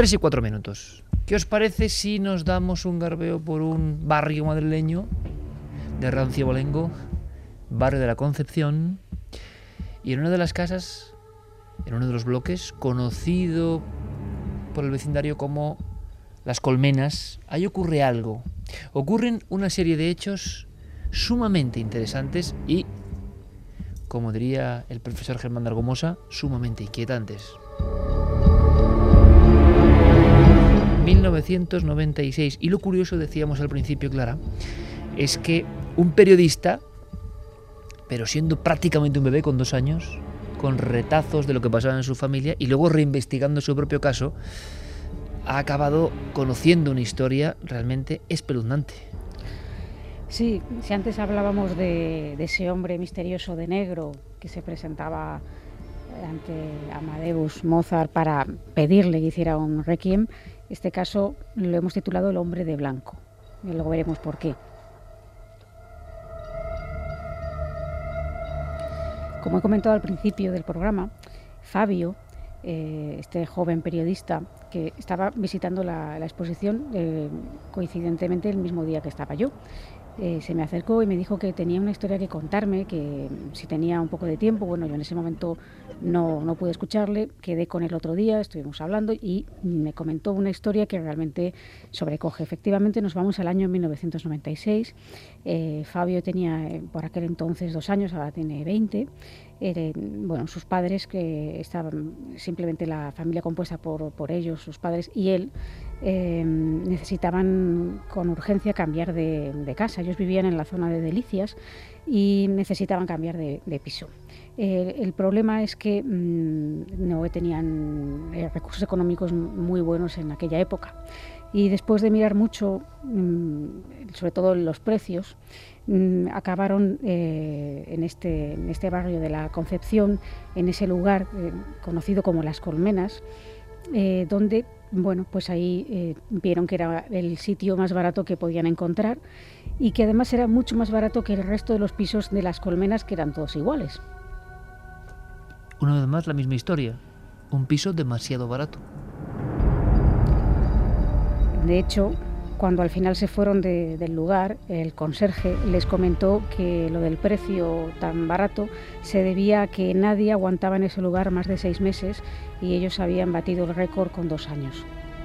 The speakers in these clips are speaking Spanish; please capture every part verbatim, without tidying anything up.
tres y cuatro minutos. ¿Qué os parece si nos damos un garbeo por un barrio madrileño de rancio abolengo, barrio de la Concepción, y en una de las casas, en uno de los bloques, conocido por el vecindario como Las Colmenas, ahí ocurre algo. Ocurren una serie de hechos sumamente interesantes y, como diría el profesor Germán de Argomosa, sumamente inquietantes. mil novecientos noventa y seis. Y lo curioso, decíamos al principio, Clara, es que un periodista, pero siendo prácticamente un bebé con dos años, con retazos de lo que pasaba en su familia y luego reinvestigando su propio caso, ha acabado conociendo una historia realmente espeluznante. Sí, si antes hablábamos de, de ese hombre misterioso de negro que se presentaba ante Amadeus Mozart para pedirle que hiciera un requiem, este caso lo hemos titulado El hombre de blanco. Y luego veremos por qué. Como he comentado al principio del programa, Fabio, eh, este joven periodista que estaba visitando la, la exposición eh, coincidentemente el mismo día que estaba yo, Eh, se me acercó y me dijo que tenía una historia que contarme, que si tenía un poco de tiempo. Bueno, yo en ese momento no, no pude escucharle, quedé con él otro día, estuvimos hablando y me comentó una historia que realmente sobrecoge. Efectivamente, nos vamos al año mil novecientos noventa y seis. Eh, Fabio tenía eh, por aquel entonces dos años, ahora tiene veinte. Eh, bueno, sus padres, que estaban simplemente la familia compuesta por, por ellos, sus padres y él, eh, necesitaban con urgencia cambiar de, de casa. Ellos vivían en la zona de Delicias y necesitaban cambiar de, de piso. Eh, el problema es que mmm, no tenían eh, recursos económicos muy buenos en aquella época. Y después de mirar mucho, mmm, sobre todo los precios, mmm, acabaron eh, en, este, en este barrio de la Concepción, en ese lugar eh, conocido como Las Colmenas, eh, donde, bueno, pues ahí eh, vieron que era el sitio más barato que podían encontrar y que además era mucho más barato que el resto de los pisos de Las Colmenas, que eran todos iguales. Una vez más, la misma historia. Un piso demasiado barato. De hecho, cuando al final se fueron de, del lugar, el conserje les comentó que lo del precio tan barato se debía a que nadie aguantaba en ese lugar más de seis meses y ellos habían batido el récord con dos años.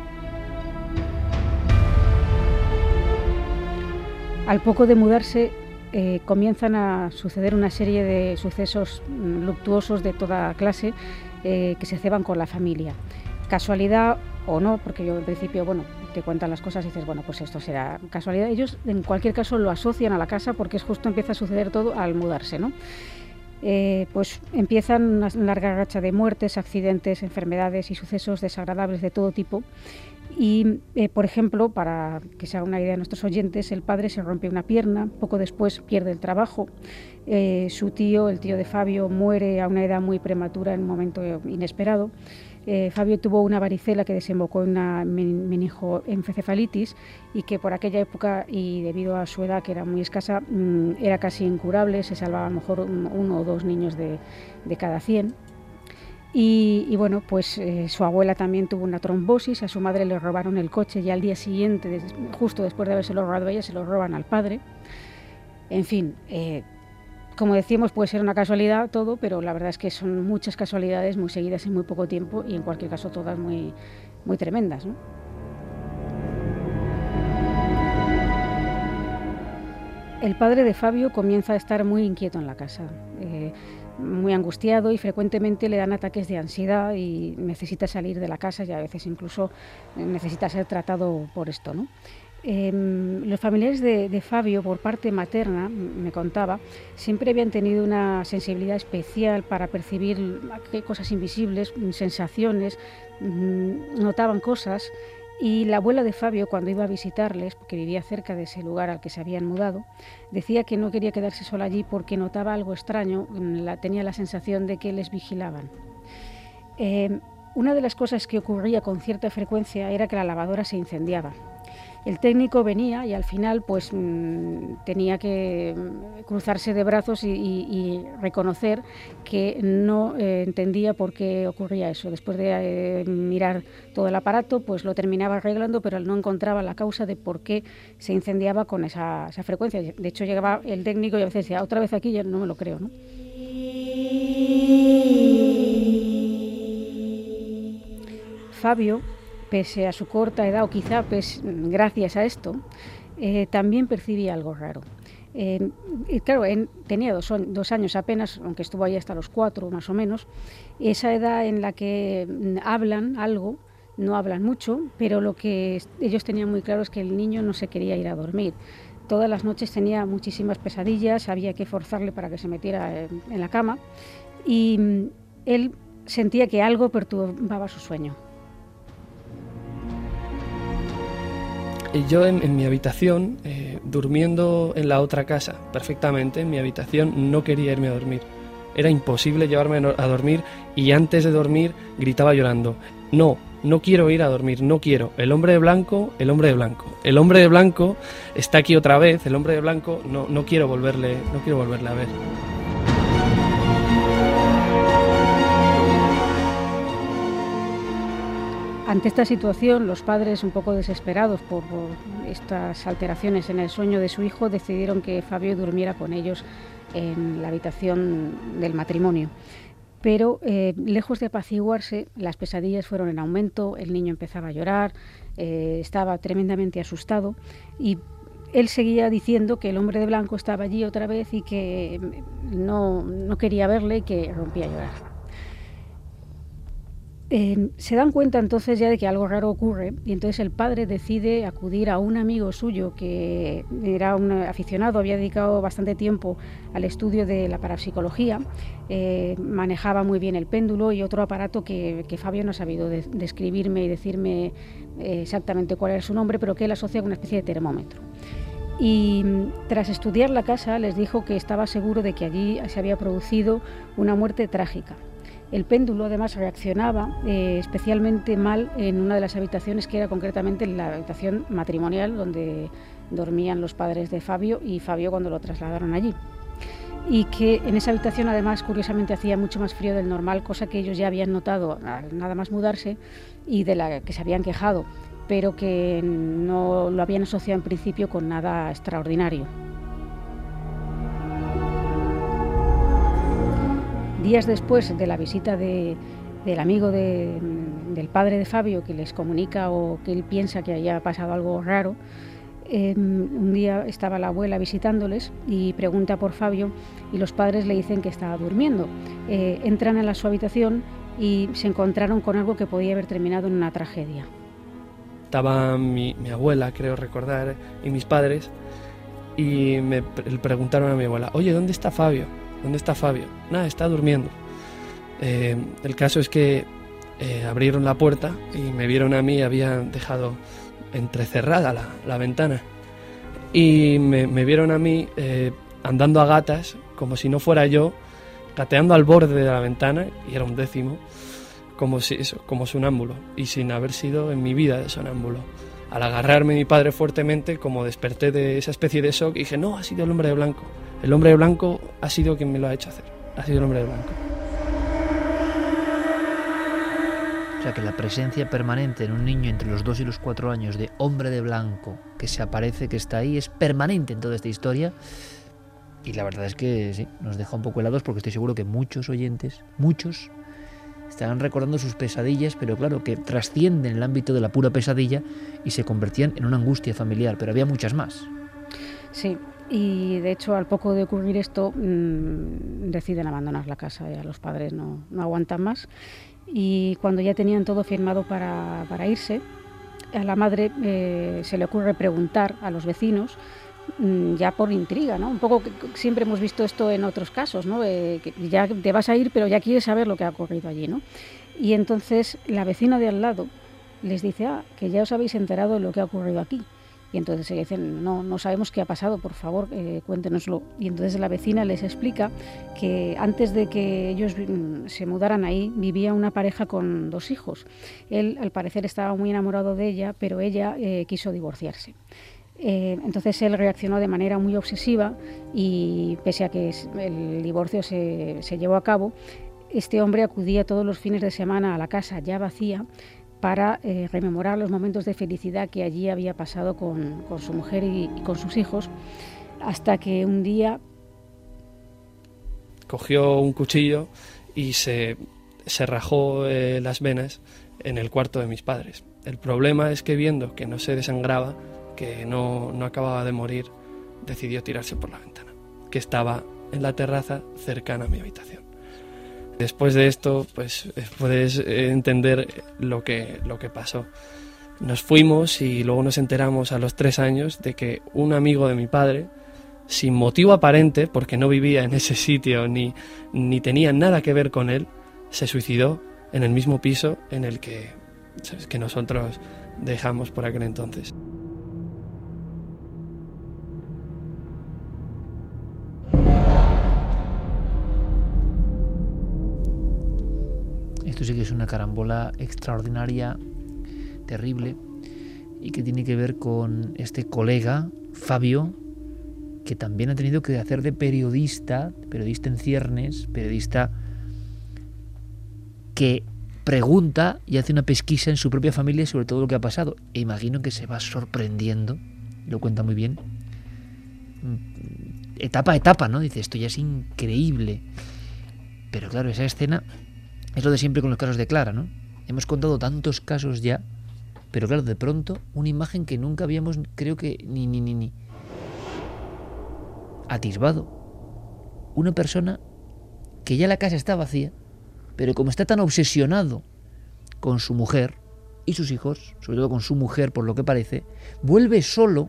Al poco de mudarse, eh, comienzan a suceder una serie de sucesos luctuosos de toda clase eh, que se ceban con la familia. Casualidad o no, porque yo en principio, bueno, te cuentan las cosas y dices, bueno, pues esto será casualidad. Ellos en cualquier caso lo asocian a la casa porque es justo empieza a suceder todo al mudarse, ¿no? Eh, pues empiezan una larga racha de muertes, accidentes, enfermedades y sucesos desagradables de todo tipo. Y, eh, por ejemplo, para que se haga una idea de nuestros oyentes, el padre se rompe una pierna, poco después pierde el trabajo, eh, su tío, el tío de Fabio, muere a una edad muy prematura en un momento inesperado. Eh, Fabio tuvo una varicela que desembocó en una meningoencefalitis y que por aquella época y debido a su edad, que era muy escasa, mmm, era casi incurable, se salvaba a lo mejor un, uno o dos niños de, de cada cien. Y, y bueno, pues eh, su abuela también tuvo una trombosis, a su madre le robaron el coche y al día siguiente, des, justo después de habérselo robado a ella, se lo roban al padre. En fin, eh, como decíamos, puede ser una casualidad todo, pero la verdad es que son muchas casualidades muy seguidas en muy poco tiempo y en cualquier caso todas muy, muy tremendas, ¿no? El padre de Fabio comienza a estar muy inquieto en la casa, eh, muy angustiado y frecuentemente le dan ataques de ansiedad y necesita salir de la casa y a veces incluso necesita ser tratado por esto, ¿no? Eh, los familiares de, de Fabio, por parte materna, me contaba, siempre habían tenido una sensibilidad especial para percibir cosas invisibles, sensaciones, notaban cosas. Y la abuela de Fabio, cuando iba a visitarles, porque vivía cerca de ese lugar al que se habían mudado, decía que no quería quedarse sola allí porque notaba algo extraño, la, tenía la sensación de que les vigilaban. Eh, una de las cosas que ocurría con cierta frecuencia era que la lavadora se incendiaba. El técnico venía y al final pues mmm, tenía que cruzarse de brazos y, y, y reconocer que no eh, entendía por qué ocurría eso. Después de eh, mirar todo el aparato, pues lo terminaba arreglando, pero no encontraba la causa de por qué se incendiaba con esa, esa frecuencia. De hecho, llegaba el técnico y a veces decía, otra vez aquí, ya no me lo creo, ¿no? Fabio, pese a su corta edad, o quizá pues, gracias a esto, eh, también percibía algo raro. Eh, y claro, él tenía dos, dos años apenas, aunque estuvo ahí hasta los cuatro más o menos, esa edad en la que hablan algo, no hablan mucho, pero lo que ellos tenían muy claro es que el niño no se quería ir a dormir. Todas las noches tenía muchísimas pesadillas, había que forzarle para que se metiera en, en la cama y él sentía que algo perturbaba su sueño. Yo en, en mi habitación, eh, durmiendo en la otra casa, perfectamente, en mi habitación no quería irme a dormir. Era imposible llevarme a dormir y antes de dormir gritaba llorando, no, no quiero ir a dormir, no quiero. El hombre de blanco, el hombre de blanco. El hombre de blanco está aquí otra vez, el hombre de blanco, no, no quiero volverle, no quiero volverle a ver. Ante esta situación, los padres, un poco desesperados por, por estas alteraciones en el sueño de su hijo, decidieron que Fabio durmiera con ellos en la habitación del matrimonio. Pero eh, lejos de apaciguarse, las pesadillas fueron en aumento, el niño empezaba a llorar, eh, estaba tremendamente asustado y él seguía diciendo que el hombre de blanco estaba allí otra vez y que no, no quería verle y que rompía a llorar. Eh, se dan cuenta entonces ya de que algo raro ocurre y entonces el padre decide acudir a un amigo suyo que era un aficionado, había dedicado bastante tiempo al estudio de la parapsicología, eh, manejaba muy bien el péndulo y otro aparato que, que Fabio no ha sabido de, describirme y decirme eh, exactamente cuál era su nombre, pero que él asocia con una especie de termómetro. Y tras estudiar la casa les dijo que estaba seguro de que allí se había producido una muerte trágica. El péndulo además reaccionaba eh, especialmente mal en una de las habitaciones, que era concretamente la habitación matrimonial donde dormían los padres de Fabio y Fabio cuando lo trasladaron allí. Y que en esa habitación además curiosamente hacía mucho más frío del normal, cosa que ellos ya habían notado nada más mudarse y de la que se habían quejado, pero que no lo habían asociado en principio con nada extraordinario. Días después de la visita de, del amigo de, del padre de Fabio, que les comunica o que él piensa que haya pasado algo raro, eh, un día estaba la abuela visitándoles y pregunta por Fabio y los padres le dicen que estaba durmiendo. Eh, entran a la, su habitación y se encontraron con algo que podía haber terminado en una tragedia. Estaba mi, mi abuela, creo recordar, y mis padres y me le preguntaron a mi abuela, oye, ¿dónde está Fabio? ¿Dónde está Fabio? Nada, está durmiendo. Eh, el caso es que eh, abrieron la puerta y me vieron a mí, habían dejado entrecerrada la, la ventana. Y me, me vieron a mí eh, andando a gatas, como si no fuera yo, gateando al borde de la ventana, y era un décimo, como, si, eso, como sonámbulo, y sin haber sido en mi vida de sonámbulo. Al agarrarme mi padre fuertemente, como desperté de esa especie de shock, y dije, no, ha sido el hombre de blanco. El hombre de blanco ha sido quien me lo ha hecho hacer. Ha sido el hombre de blanco. O sea que la presencia permanente en un niño entre los dos y los cuatro años de hombre de blanco que se aparece, que está ahí, es permanente en toda esta historia. Y la verdad es que sí, nos deja un poco helados porque estoy seguro que muchos oyentes, muchos, estarán recordando sus pesadillas, pero claro, que trascienden el ámbito de la pura pesadilla y se convertían en una angustia familiar, pero había muchas más. Sí. Y de hecho, al poco de ocurrir esto, mmm, deciden abandonar la casa. Ya los padres no, no aguantan más. Y cuando ya tenían todo firmado para, para irse, a la madre eh, se le ocurre preguntar a los vecinos, mmm, ya por intriga, ¿no? Un poco que siempre hemos visto esto en otros casos, ¿no? Eh, que ya te vas a ir, pero ya quieres saber lo que ha ocurrido allí, ¿no? Y entonces la vecina de al lado les dice, ah, que ya os habéis enterado de lo que ha ocurrido aquí. Y Y entonces le dicen, no, no sabemos qué ha pasado, por favor, eh, cuéntenoslo. Y entonces la vecina les explica que antes de que ellos se mudaran ahí, vivía una pareja con dos hijos. Él, al parecer, estaba muy enamorado de ella, pero ella eh, quiso divorciarse. Eh, entonces él reaccionó de manera muy obsesiva y pese a que el divorcio se, se llevó a cabo, este hombre acudía todos los fines de semana a la casa ya vacía para eh, rememorar los momentos de felicidad que allí había pasado con, con su mujer y, y con sus hijos, hasta que un día cogió un cuchillo y se, se rajó eh, las venas en el cuarto de mis padres. El problema es que viendo que no se desangraba, que no, no acababa de morir, decidió tirarse por la ventana, que estaba en la terraza cercana a mi habitación. Después de esto, pues puedes entender lo que, lo que pasó. Nos fuimos y luego nos enteramos a los tres años de que un amigo de mi padre, sin motivo aparente, porque no vivía en ese sitio ni, ni tenía nada que ver con él, se suicidó en el mismo piso en el que, ¿sabes?, que nosotros dejamos por aquel entonces. Esto sí que es una carambola extraordinaria, terrible, y que tiene que ver con este colega, Fabio, que también ha tenido que hacer de periodista, periodista en ciernes, periodista que pregunta y hace una pesquisa en su propia familia sobre todo lo que ha pasado. E imagino que se va sorprendiendo, lo cuenta muy bien, etapa a etapa, ¿no? Dice, esto ya es increíble. Pero claro, esa escena es lo de siempre con los casos de Clara, ¿no? Hemos contado tantos casos ya, pero claro, de pronto una imagen que nunca habíamos, creo que ni ni ni ni atisbado. Una persona que ya la casa está vacía, pero como está tan obsesionado con su mujer y sus hijos, sobre todo con su mujer por lo que parece, vuelve solo,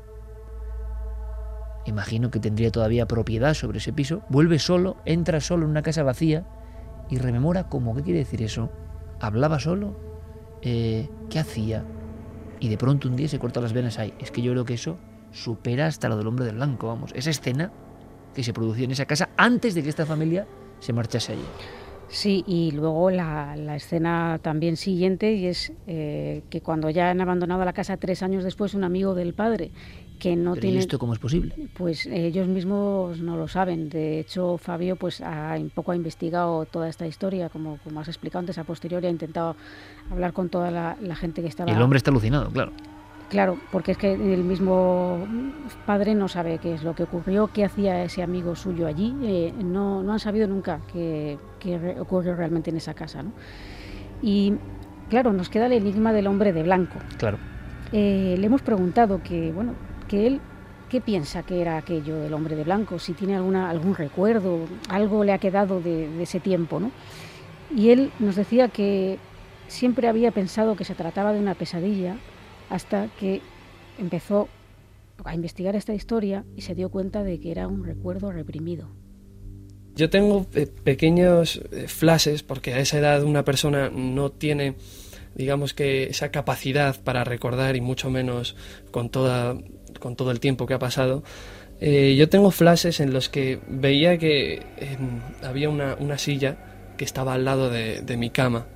imagino que tendría todavía propiedad sobre ese piso, vuelve solo, entra solo en una casa vacía y rememora cómo, ¿qué quiere decir eso? ¿Hablaba solo? Eh, ¿Qué hacía? Y de pronto un día se corta las venas ahí. Es que yo creo que eso supera hasta lo del hombre de blanco, vamos. Esa escena que se producía en esa casa antes de que esta familia se marchase allí. Sí, y luego la, la escena también siguiente, y es eh, que cuando ya han abandonado la casa tres años después, un amigo del padre que no ¿Pero tiene... ¿y esto cómo es posible? Pues ellos mismos no lo saben. De hecho, Fabio pues ha, un poco ha investigado toda esta historia, como, como has explicado antes, a posteriori ha intentado hablar con toda la, la gente que estaba... Y el hombre está alucinado, claro. Claro, porque es que el mismo padre no sabe qué es lo que ocurrió, qué hacía ese amigo suyo allí. Eh, no, no han sabido nunca qué, qué ocurrió realmente en esa casa, ¿no? Y claro, nos queda el enigma del hombre de blanco. Claro. Eh, le hemos preguntado que, bueno, que él, ¿qué piensa que era aquello del hombre de blanco? Si tiene alguna, algún recuerdo, algo le ha quedado de, de ese tiempo, ¿no? Y él nos decía que siempre había pensado que se trataba de una pesadilla, hasta que empezó a investigar esta historia y se dio cuenta de que era un recuerdo reprimido. Yo tengo eh, pequeños eh, flashes, porque a esa edad una persona no tiene, digamos que, esa capacidad para recordar, y mucho menos con, toda, con todo el tiempo que ha pasado. Eh, yo tengo flashes en los que veía que eh, había una, una silla que estaba al lado de, de mi cama.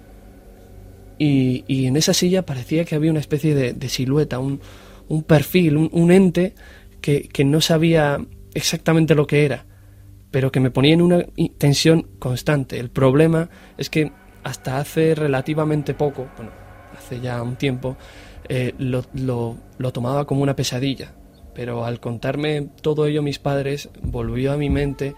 Y, y en esa silla parecía que había una especie de, de silueta, un, un perfil, un, un ente que, que no sabía exactamente lo que era, pero que me ponía en una tensión constante. El problema es que hasta hace relativamente poco, bueno, hace ya un tiempo, eh, lo, lo, lo tomaba como una pesadilla, pero al contarme todo ello mis padres, volvió a mi mente.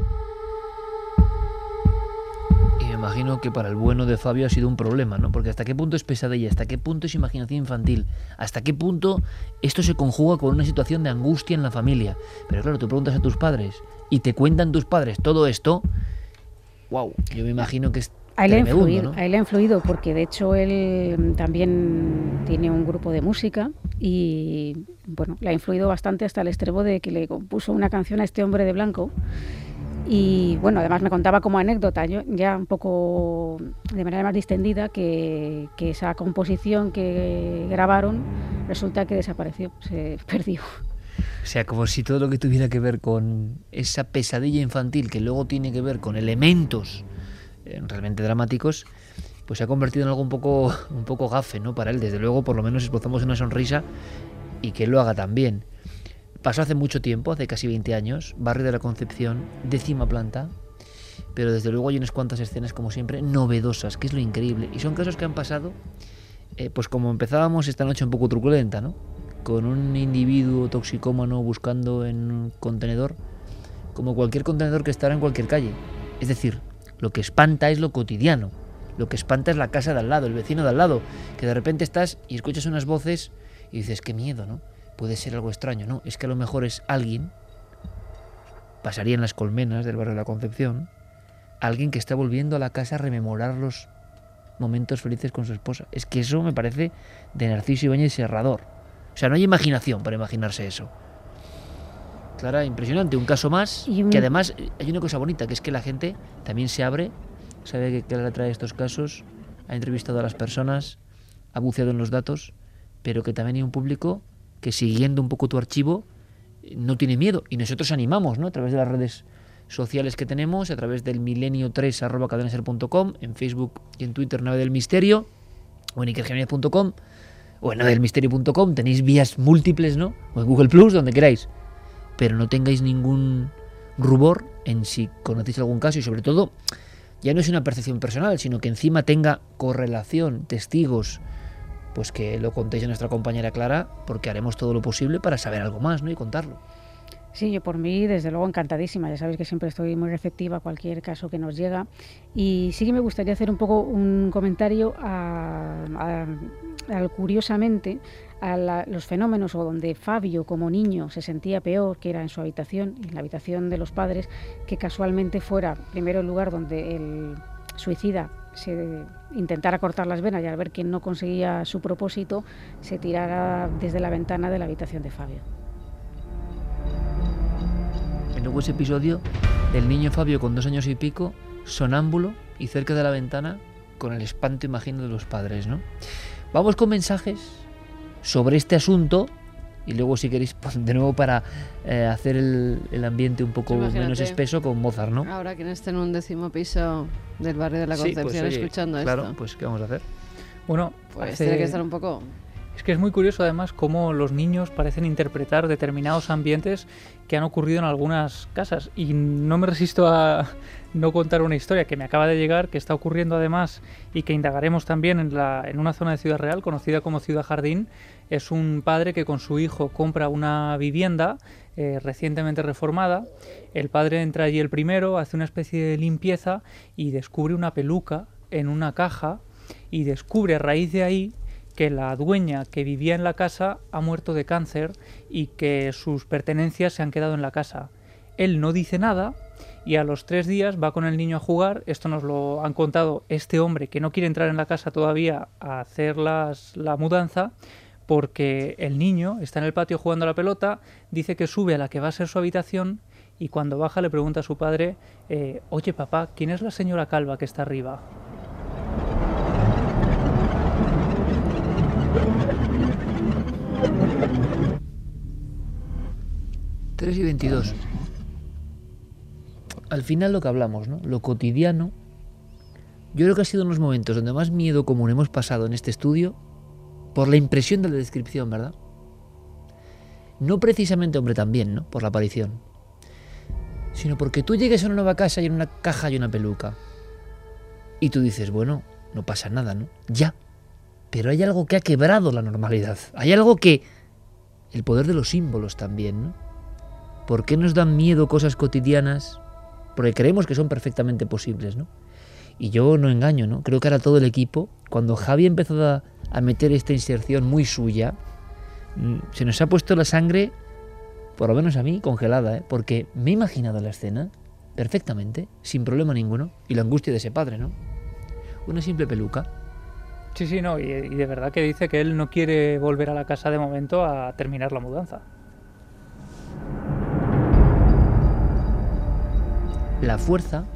Me imagino que para el bueno de Fabio ha sido un problema, ¿no? Porque hasta qué punto es pesadilla, hasta qué punto es imaginación infantil, hasta qué punto esto se conjuga con una situación de angustia en la familia. Pero claro, tú preguntas a tus padres y te cuentan tus padres todo esto, wow, yo me imagino que es a él, ha tremendo, influido, ¿no? a él ha influido porque de hecho él también tiene un grupo de música y bueno, le ha influido bastante hasta el extremo de que le compuso una canción a este hombre de blanco. Y bueno, además me contaba como anécdota, yo, ya un poco de manera más distendida, que, que esa composición que grabaron resulta que desapareció, se perdió. O sea, como si todo lo que tuviera que ver con esa pesadilla infantil, que luego tiene que ver con elementos eh, realmente dramáticos, pues se ha convertido en algo un poco, un poco gafe, ¿no? Para él, desde luego, por lo menos esbozamos una sonrisa y que él lo haga también. Pasó hace mucho tiempo, hace casi veinte años, barrio de la Concepción, décima planta, pero desde luego hay unas cuantas escenas, como siempre, novedosas, que es lo increíble. Y son casos que han pasado, eh, pues como empezábamos esta noche un poco truculenta, ¿no? Con un individuo toxicómano buscando en un contenedor, como cualquier contenedor que estará en cualquier calle. Es decir, lo que espanta es lo cotidiano. Lo que espanta es la casa de al lado, el vecino de al lado, que de repente estás y escuchas unas voces y dices, qué miedo, ¿no? Puede ser algo extraño, ¿no? Es que a lo mejor es alguien, pasaría en las colmenas del barrio de la Concepción, alguien que está volviendo a la casa a rememorar los momentos felices con su esposa. Es que eso me parece de Narciso Ibáñez Serrador. O sea, no hay imaginación para imaginarse eso. Clara, impresionante. Un caso más, un... que además hay una cosa bonita, que es que la gente también se abre, sabe que Clara trae estos casos, ha entrevistado a las personas, ha buceado en los datos, pero que también hay un público que, siguiendo un poco tu archivo, no tiene miedo. Y nosotros animamos, ¿no? A través de las redes sociales que tenemos, a través del milenio tres arroba cadenaser punto com, en Facebook y en Twitter Nave del Misterio, o en iker jiménez punto com, o en nave del misterio punto com, tenéis vías múltiples, ¿no? O en Google Plus, donde queráis. Pero no tengáis ningún rubor en si conocéis algún caso, y sobre todo, ya no es una percepción personal, sino que encima tenga correlación, testigos, pues que lo contéis a nuestra compañera Clara, porque haremos todo lo posible para saber algo más, ¿no? Y contarlo. Sí, yo por mí, desde luego, encantadísima. Ya sabéis que siempre estoy muy receptiva a cualquier caso que nos llega. Y sí que me gustaría hacer un poco un comentario a, a, a curiosamente, a la, los fenómenos o donde Fabio, como niño, se sentía peor, que era en su habitación, en la habitación de los padres, que casualmente fuera primero el lugar donde el suicida se intentara cortar las venas y al ver que no conseguía su propósito, se tirara desde la ventana de la habitación de Fabio. Y luego ese episodio del niño Fabio con dos años y pico, sonámbulo y cerca de la ventana, con el espanto, imagino, de los padres, ¿no? Vamos con mensajes sobre este asunto y luego, si queréis, pues, de nuevo para eh, hacer el, el ambiente un poco Imagínate, menos espeso con Mozart, ¿no? Ahora que esté en un décimo piso del barrio de la Concepción, sí, pues, oye, escuchando claro, esto. pues ¿qué vamos a hacer? Bueno, pues hace... tiene que estar un poco... Es que es muy curioso además cómo los niños parecen interpretar determinados ambientes que han ocurrido en algunas casas, y no me resisto a no contar una historia que me acaba de llegar, que está ocurriendo además y que indagaremos también en, la, en una zona de Ciudad Real conocida como Ciudad Jardín. Es un padre que con su hijo compra una vivienda eh, recientemente reformada. El padre entra allí el primero, hace una especie de limpieza y descubre una peluca en una caja, y descubre a raíz de ahí que la dueña que vivía en la casa ha muerto de cáncer y que sus pertenencias se han quedado en la casa. Él no dice nada y a los tres días va con el niño a jugar. Esto nos lo han contado este hombre, que no quiere entrar en la casa todavía a hacer las, la mudanza, porque el niño está en el patio jugando a la pelota, dice que sube a la que va a ser su habitación y cuando baja le pregunta a su padre, eh, oye papá, ¿quién es la señora calva que está arriba? tres y veintidós. Al final lo que hablamos, ¿no? Lo cotidiano. Yo creo que ha sido unos momentos donde más miedo común hemos pasado en este estudio, por la impresión de la descripción, ¿verdad? No precisamente, hombre, también, ¿no? Por la aparición. Sino porque tú llegues a una nueva casa y en una caja hay una peluca. Y tú dices, bueno, no pasa nada, ¿no? Ya. Pero hay algo que ha quebrado la normalidad. Hay algo que... El poder de los símbolos también, ¿no? ¿Por qué nos dan miedo cosas cotidianas? Porque creemos que son perfectamente posibles, ¿no? Y yo no engaño, ¿no? Creo que ahora todo el equipo, cuando Javi empezó a, a meter esta inserción muy suya, se nos ha puesto la sangre, por lo menos a mí, congelada, ¿eh? Porque me he imaginado la escena perfectamente, sin problema ninguno, y la angustia de ese padre, ¿no? Una simple peluca. Sí, sí, no, y, y de verdad que dice que él no quiere volver a la casa de momento a terminar la mudanza. La fuerza,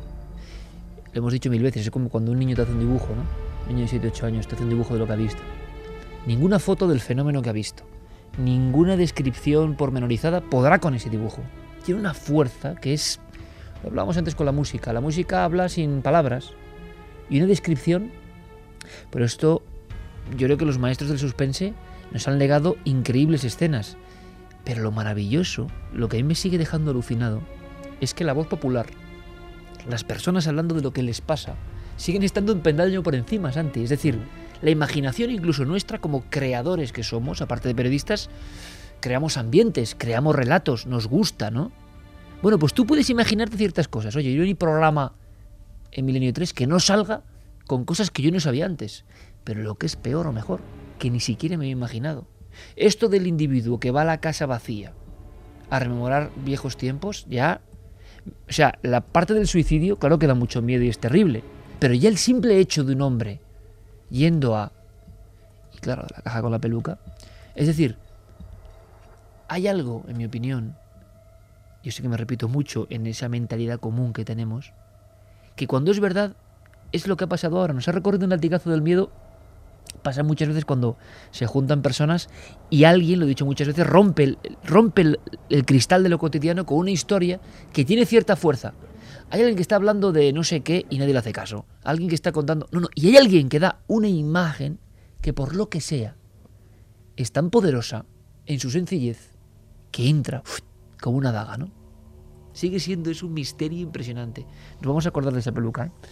lo hemos dicho mil veces, es como cuando un niño te hace un dibujo, ¿no? Un niño de siete u ocho años te hace un dibujo de lo que ha visto. ninguna foto del fenómeno que ha visto, ninguna descripción pormenorizada podrá con ese dibujo. Tiene una fuerza que es... Lo hablábamos antes con la música. La música habla sin palabras y una descripción. Pero esto, yo creo que los maestros del suspense nos han legado increíbles escenas. Pero lo maravilloso, lo que a mí me sigue dejando alucinado, es que la voz popular, las personas hablando de lo que les pasa, siguen estando un peldaño por encima, Santi. Es decir, la imaginación incluso nuestra como creadores que somos, aparte de periodistas, creamos ambientes, creamos relatos, nos gusta, ¿no? Bueno, pues tú puedes imaginarte ciertas cosas. Oye, yo en mi programa en Milenio tres que no salga con cosas que yo no sabía antes. Pero lo que es peor o mejor, que ni siquiera me había imaginado. Esto del individuo que va a la casa vacía a rememorar viejos tiempos, ya... O sea, la parte del suicidio, claro que da mucho miedo y es terrible. Pero ya el simple hecho de un hombre yendo a... Y claro, la caja con la peluca. Es decir, hay algo, en mi opinión, yo sé que me repito mucho en esa mentalidad común que tenemos, que cuando es verdad, es lo que ha pasado ahora. Nos ha recorrido un latigazo del miedo. Pasa muchas veces cuando se juntan personas y alguien, lo he dicho muchas veces, rompe el, rompe el, el cristal de lo cotidiano con una historia que tiene cierta fuerza. Hay alguien que está hablando de no sé qué y nadie le hace caso. Alguien que está contando... No, no. Y hay alguien que da una imagen que por lo que sea es tan poderosa en su sencillez que entra uf, como una daga, ¿no? Sigue siendo, es un misterio impresionante. Nos vamos a acordar de esa peluca, ¿eh?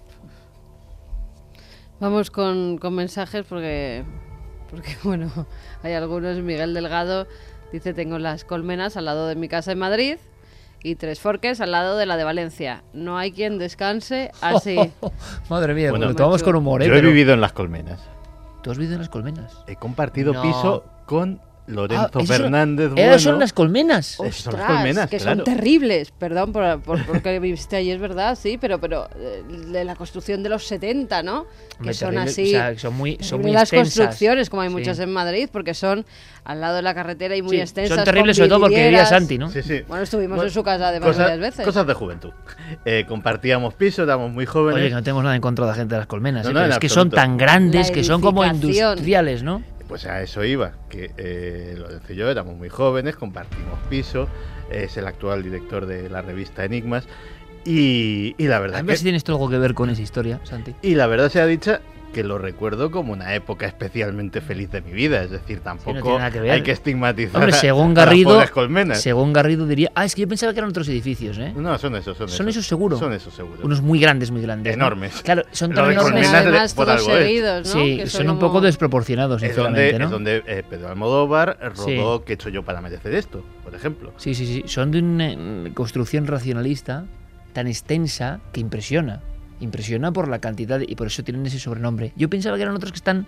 Vamos con, con mensajes porque, porque, bueno, hay algunos. Miguel Delgado dice: tengo las colmenas al lado de mi casa en Madrid y Tres Forques al lado de la de Valencia. No hay quien descanse así. Oh, oh, oh. Madre mía, bueno, lo tomamos con humor, ¿eh? Yo he Pero... vivido en las colmenas. ¿Tú has vivido en las colmenas? He compartido No. piso con Lorenzo Ah, ¿esos Fernández son, Bueno. ¿Esas son las colmenas? Ostras, son las Ostras, colmenas, que claro. son terribles. Perdón por, por, porque viviste allí, es verdad, sí, pero pero eh, de la construcción de los setenta, ¿no? Que Hombre, son terrible, así. o sea, son muy, son muy las extensas. construcciones, como hay Sí. muchas en Madrid, porque son al lado de la carretera y muy Sí, extensas. son terribles, con sobre todo porque vivía vidrieras. Santi, ¿no? Sí, sí. Bueno, estuvimos Bueno, en su casa además Cosa- varias veces. Cosas de juventud. Eh, compartíamos piso, éramos muy jóvenes. Oye, que no tenemos nada en contra de la gente de las colmenas, No, ¿eh? no, Pero en es que absoluto. son tan grandes, La que son como edificación. industriales, ¿no? Pues a eso iba, que eh, Lorenzo y yo éramos muy jóvenes, compartimos piso, es el actual director de la revista Enigmas, y, y la A verdad ver que, si tienes tú algo que ver con esa historia, Santi. y la verdad sea dicha, que lo recuerdo como una época especialmente feliz de mi vida, es decir, tampoco tiene nada que ver. hay que estigmatizar Hombre, a- según a las Garrido, pobres colmenas. según Garrido diría... Ah, es que yo pensaba que eran otros edificios, ¿eh? No, son esos, son, Son esos seguro. Son esos seguro. Unos muy grandes, muy grandes, ¿no? Enormes. Claro, son Lo tan de enormes... colmenas de- Además, por todos algo es. seguidos, ¿no? Sí, Que son un como- poco desproporcionados, Es donde, sinceramente, ¿no? es donde eh, Pedro Almodóvar rodó Sí. ¿Qué he hecho yo para merecer esto? Por ejemplo. Sí, sí, sí. Son de una eh, construcción racionalista tan extensa que impresiona. Impresiona por la cantidad de- y por eso tienen ese sobrenombre. Yo pensaba que eran otros que están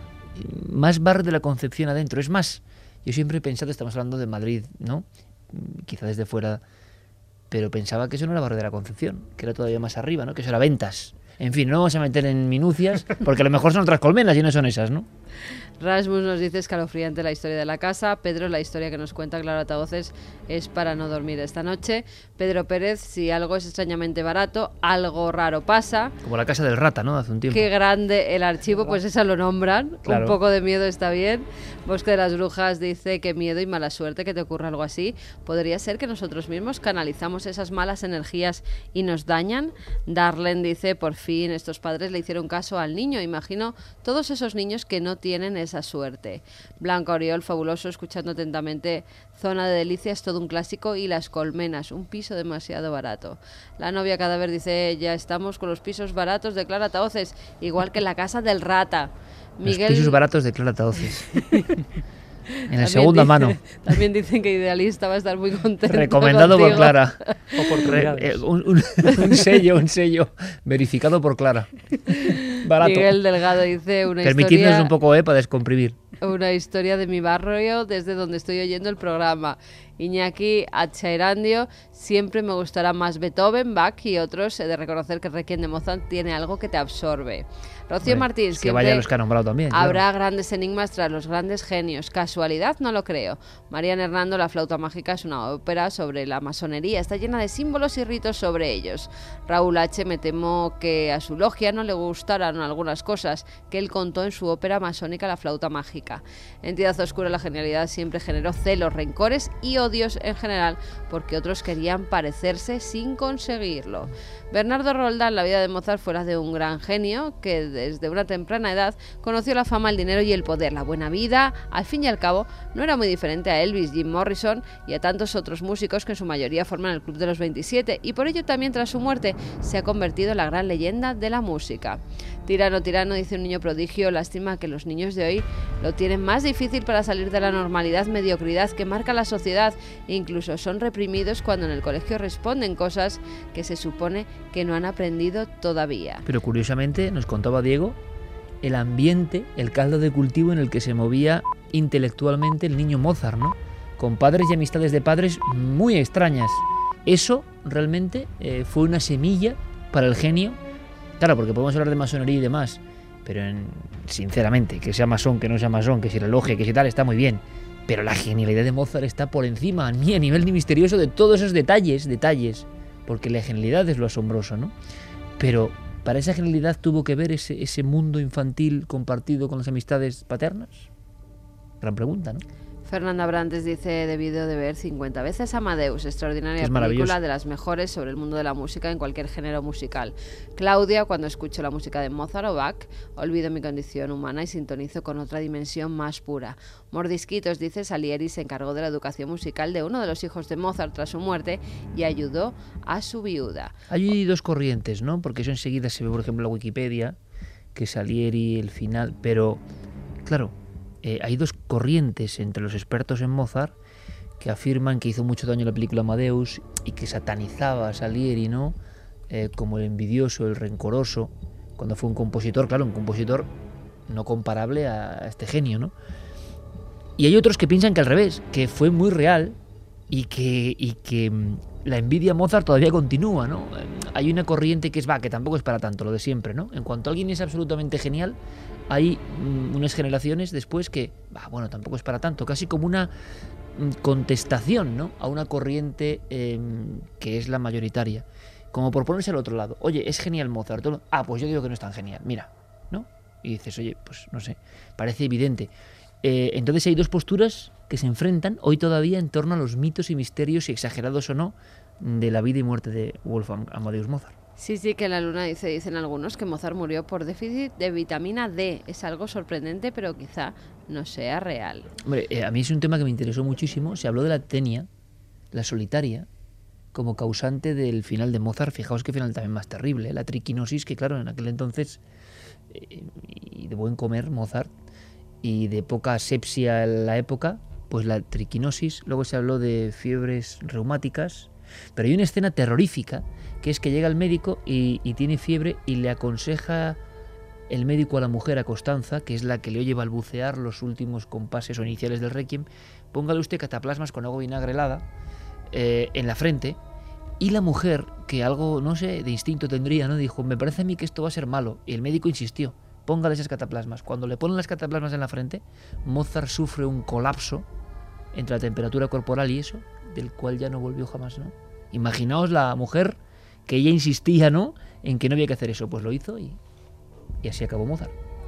más barrio de la Concepción adentro. Es más, yo siempre he pensado, estamos hablando de Madrid, ¿no? Quizá desde fuera, pero pensaba que eso no era barrio de la Concepción, que era todavía más arriba, ¿no? Que eso era Ventas. En fin, no vamos a meter en minucias, porque a lo mejor son otras colmenas y no son esas, ¿no? Rasmus nos dice: escalofriante la historia de la casa. Pedro, la historia que nos cuenta Claro Altavoces es para no dormir esta noche. Pedro Pérez: si algo es extrañamente barato, algo raro pasa. Como la casa del rata, ¿no? Hace un tiempo. Qué grande el archivo, pues esa lo nombran. Claro. Un poco de miedo está bien. Bosque de las Brujas dice: qué miedo y mala suerte que te ocurra algo así. ¿Podría ser que nosotros mismos canalizamos esas malas energías y nos dañan? Darlen dice: por fin estos padres le hicieron caso al niño. Imagino todos esos niños que no tienen esa suerte. Blanca Oriol, fabuloso, escuchando atentamente. Zona de Delicias, todo un clásico. Y Las Colmenas, un piso demasiado barato. La novia cadáver dice: ya estamos con los pisos baratos de Clara Taoces, igual que en la casa del rata. Los pisos baratos de Clara Taoces. En la También segunda dice- mano. También dicen que Idealista va a estar muy contento. Recomendado por contigo. Clara. Re- Oportunidades. eh, un, un- un sello, un sello. Verificado por Clara. Barato. Miguel Delgado dice: una Permitidnos historia, un poco, eh, para descomprimir. una historia de mi barrio desde donde estoy oyendo el programa. Iñaki Acherandio, siempre me gustará más Beethoven, Bach y otros. He de reconocer que el Requiem de Mozart tiene algo que te absorbe. Rocío Bueno, Martín, es que vaya los que han nombrado también. habrá claro. grandes enigmas tras los grandes genios. ¿Casualidad? No lo creo. Mariana Hernando, La flauta mágica es una ópera sobre la masonería. Está llena de símbolos y ritos sobre ellos. Raúl H., me temo que a su logia no le gustaran algunas cosas que él contó en su ópera masónica La flauta mágica. Entidad oscura, la genialidad siempre generó celos, rencores y odios en general, porque otros querían parecerse sin conseguirlo. Bernardo Roldán, la vida de Mozart fuera de un gran genio que desde una temprana edad conoció la fama, el dinero y el poder. La buena vida, al fin y al cabo, no era muy diferente a Elvis, Jim Morrison y a tantos otros músicos que en su mayoría forman el Club de los veintisiete, y por ello también tras su muerte se ha convertido en la gran leyenda de la música. Tirano, tirano, dice un niño prodigio, lástima que los niños de hoy lo tienen más difícil para salir de la normalidad, mediocridad que marca la sociedad, e incluso son reprimidos cuando en el colegio responden cosas que se supone que no han aprendido todavía. Pero curiosamente nos contaba Diego el ambiente, el caldo de cultivo en el que se movía intelectualmente el niño Mozart, ¿no? Con padres y amistades de padres muy extrañas. Eso realmente eh, fue una semilla para el genio. Claro, porque podemos hablar de masonería y demás, pero en, sinceramente, que sea masón, que no sea masón, que si la logia, que si tal, está muy bien. Pero la genialidad de Mozart está por encima, ni a nivel ni misterioso, de todos esos detalles, detalles. Porque la genialidad es lo asombroso, ¿no? Pero para esa genialidad tuvo que ver ese, ese mundo infantil compartido con las amistades paternas. Gran pregunta, ¿no? Fernanda Brantes dice, he debido de ver cincuenta veces Amadeus, extraordinaria película, de las mejores sobre el mundo de la música en cualquier género musical. Claudia, cuando escucho la música de Mozart o Bach, olvido mi condición humana y sintonizo con otra dimensión más pura. Mordisquitos dice, Salieri se encargó de la educación musical de uno de los hijos de Mozart tras su muerte y ayudó a su viuda. Hay dos corrientes, ¿no? Porque eso enseguida se ve, por ejemplo, en la Wikipedia, que Salieri, el final, pero claro, Eh, hay dos corrientes entre los expertos en Mozart que afirman que hizo mucho daño la película Amadeus y que satanizaba a Salieri, ¿no? Eh, como el envidioso, el rencoroso, cuando fue un compositor, claro, un compositor no comparable a este genio, ¿no? Y hay otros que piensan que al revés, que fue muy real y que, y que la envidia a Mozart todavía continúa, ¿no? Hay una corriente que es, va, que tampoco es para tanto, lo de siempre, ¿no? En cuanto alguien es absolutamente genial, hay mm, unas generaciones después que, bah, bueno, tampoco es para tanto, casi como una mm, contestación, ¿no? A una corriente eh, que es la mayoritaria. Como por ponerse al otro lado. Oye, es genial Mozart. Todo, ah, pues yo digo que no es tan genial, mira, ¿no? Y dices, oye, pues no sé, parece evidente. Eh, entonces hay dos posturas que se enfrentan hoy todavía en torno a los mitos y misterios, y exagerados o no, de la vida y muerte de Wolfgang Amadeus Mozart. Sí, sí, que en la luna dice, dicen algunos que Mozart murió por déficit de vitamina D. Es algo sorprendente, pero quizá no sea real. Hombre, eh, a mí es un tema que me interesó muchísimo. Se habló de la tenia, la solitaria, como causante del final de Mozart. Fijaos qué final también más terrible, ¿eh? La triquinosis, que claro, en aquel entonces, eh, y de buen comer Mozart, y de poca asepsia en la época, pues la triquinosis. Luego se habló de fiebres reumáticas. Pero hay una escena terrorífica, que es que llega el médico y, y tiene fiebre y le aconseja el médico a la mujer, a Constanza, que es la que le oye balbucear los últimos compases o iniciales del Requiem, póngale usted cataplasmas con agua vinagre helada eh, en la frente, y la mujer, que algo, no sé, de instinto tendría, ¿no? Dijo, me parece a mí que esto va a ser malo, y el médico insistió, póngale esas cataplasmas. Cuando le ponen las cataplasmas en la frente, Mozart sufre un colapso entre la temperatura corporal y eso, del cual ya no volvió jamás, ¿no? Imaginaos la mujer que ella insistía, ¿no?, en que no había que hacer eso, pues lo hizo y, y así acabó Mozart.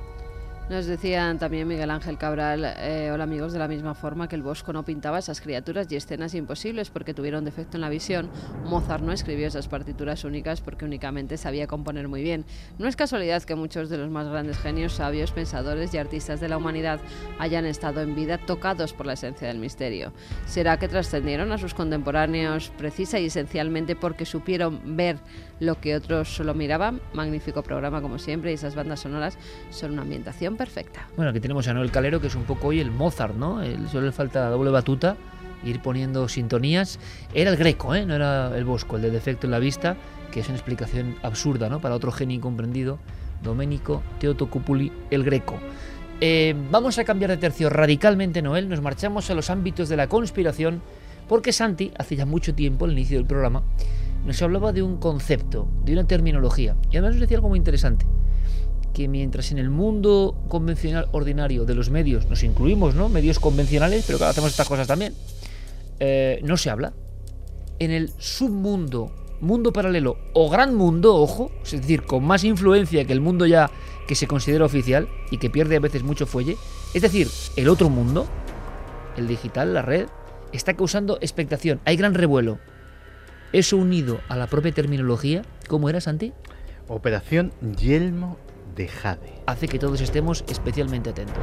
Nos decían también Miguel Ángel Cabral, eh, hola amigos, de la misma forma que el Bosco no pintaba esas criaturas y escenas imposibles porque tuvieron defecto en la visión, Mozart no escribió esas partituras únicas porque únicamente sabía componer muy bien. No es casualidad que muchos de los más grandes genios, sabios, pensadores y artistas de la humanidad hayan estado en vida tocados por la esencia del misterio. ¿Será que trascendieron a sus contemporáneos precisa y esencialmente porque supieron ver lo que otros solo miraban? Magnífico programa como siempre, y esas bandas sonoras son una ambientación perfecta. Bueno, aquí tenemos a Noel Calero, que es un poco hoy el Mozart, ¿no? El, solo le falta la doble batuta, ir poniendo sintonías. Era el Greco, ¿eh? No era el Bosco, el de defecto en la vista, que es una explicación absurda, ¿no?, para otro genio incomprendido, Domenico Teotocopuli, el Greco. Eh, vamos a cambiar de tercio radicalmente, Noel. Nos marchamos a los ámbitos de la conspiración Porque Santi, hace ya mucho tiempo, al inicio del programa, nos hablaba de un concepto, de una terminología. Y además nos decía algo muy interesante, que mientras en el mundo convencional ordinario de los medios, nos incluimos, ¿no? Medios convencionales, pero claro, hacemos estas cosas también, eh, no se habla. En el submundo, mundo paralelo o gran mundo, ojo, es decir, con más influencia que el mundo ya que se considera oficial y que pierde a veces mucho fuelle, es decir, el otro mundo, el digital, la red, está causando expectación, hay gran revuelo. Eso unido a la propia terminología, ¿cómo era, Santi? Operación Yelmo de Jade. Hace que todos estemos especialmente atentos.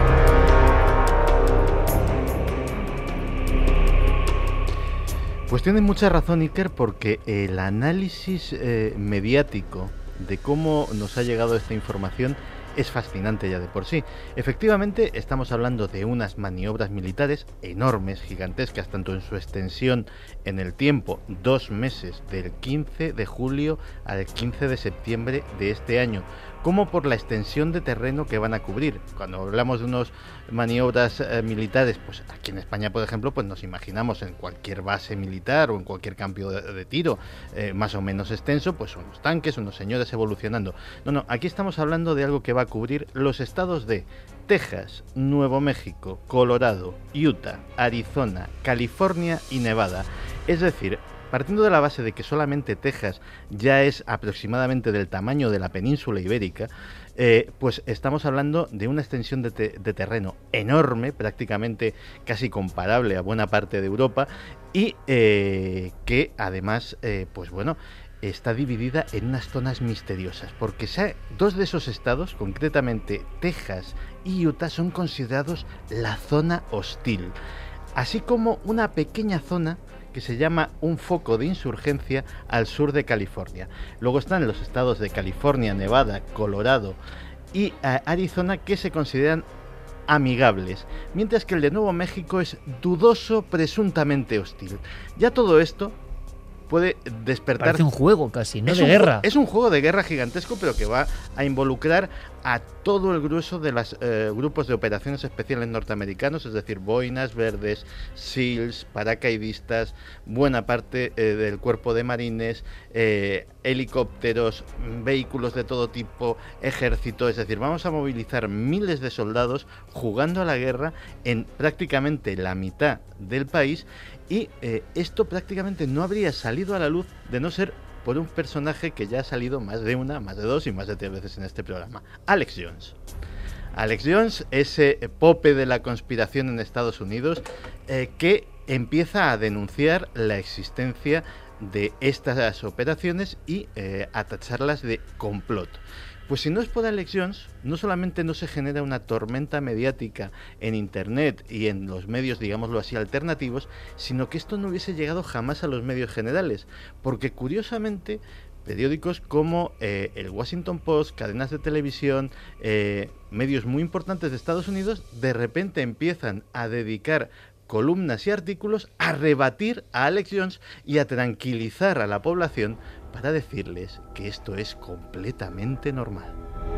Pues tienes mucha razón, Iker, porque el análisis eh, mediático de cómo nos ha llegado esta información es fascinante ya de por sí. Efectivamente, estamos hablando de unas maniobras militares enormes, gigantescas, tanto en su extensión en el tiempo, dos meses, del quince de julio al quince de septiembre de este año, como por la extensión de terreno que van a cubrir. Cuando hablamos de unas maniobras eh, militares, pues aquí en España, por ejemplo, pues nos imaginamos en cualquier base militar o en cualquier campo de, de tiro eh, más o menos extenso, pues unos tanques, unos señores evolucionando. No, no, aquí estamos hablando de algo que va a cubrir los estados de Texas, Nuevo México, Colorado, Utah, Arizona, California y Nevada. Es decir, partiendo de la base de que solamente Texas ya es aproximadamente del tamaño de la península ibérica, eh, pues estamos hablando de una extensión de, te de terreno enorme, prácticamente casi comparable a buena parte de Europa, y eh, que además, eh, pues bueno, está dividida en unas zonas misteriosas, porque dos de esos estados, concretamente Texas y Utah, son considerados la zona hostil, así como una pequeña zona que se llama un foco de insurgencia al sur de California. Luego están los estados de California, Nevada, Colorado y uh, Arizona, que se consideran amigables, mientras que el de Nuevo México es dudoso, presuntamente hostil. Ya todo esto puede despertar... Parece un juego casi, ¿no? Es de un guerra. Es un juego de guerra gigantesco, pero que va a involucrar a todo el grueso de los eh, grupos de operaciones especiales norteamericanos, es decir, boinas verdes, SEALs, paracaidistas, buena parte eh, del cuerpo de marines, eh, helicópteros, vehículos de todo tipo, ejército. Es decir, vamos a movilizar miles de soldados jugando a la guerra en prácticamente la mitad del país. Y eh, esto prácticamente no habría salido a la luz de no ser por un personaje que ya ha salido más de una, más de dos y más de tres veces en este programa, Alex Jones. Alex Jones, ese pope de la conspiración en Estados Unidos, eh, que empieza a denunciar la existencia de estas operaciones y eh, a tacharlas de complot. Pues si no es por Alex Jones, no solamente no se genera una tormenta mediática en Internet y en los medios, digámoslo así, alternativos, sino que esto no hubiese llegado jamás a los medios generales, porque curiosamente periódicos como eh, el Washington Post, cadenas de televisión, eh, medios muy importantes de Estados Unidos, de repente empiezan a dedicar columnas y artículos a rebatir a Alex Jones y a tranquilizar a la población para decirles que esto es completamente normal.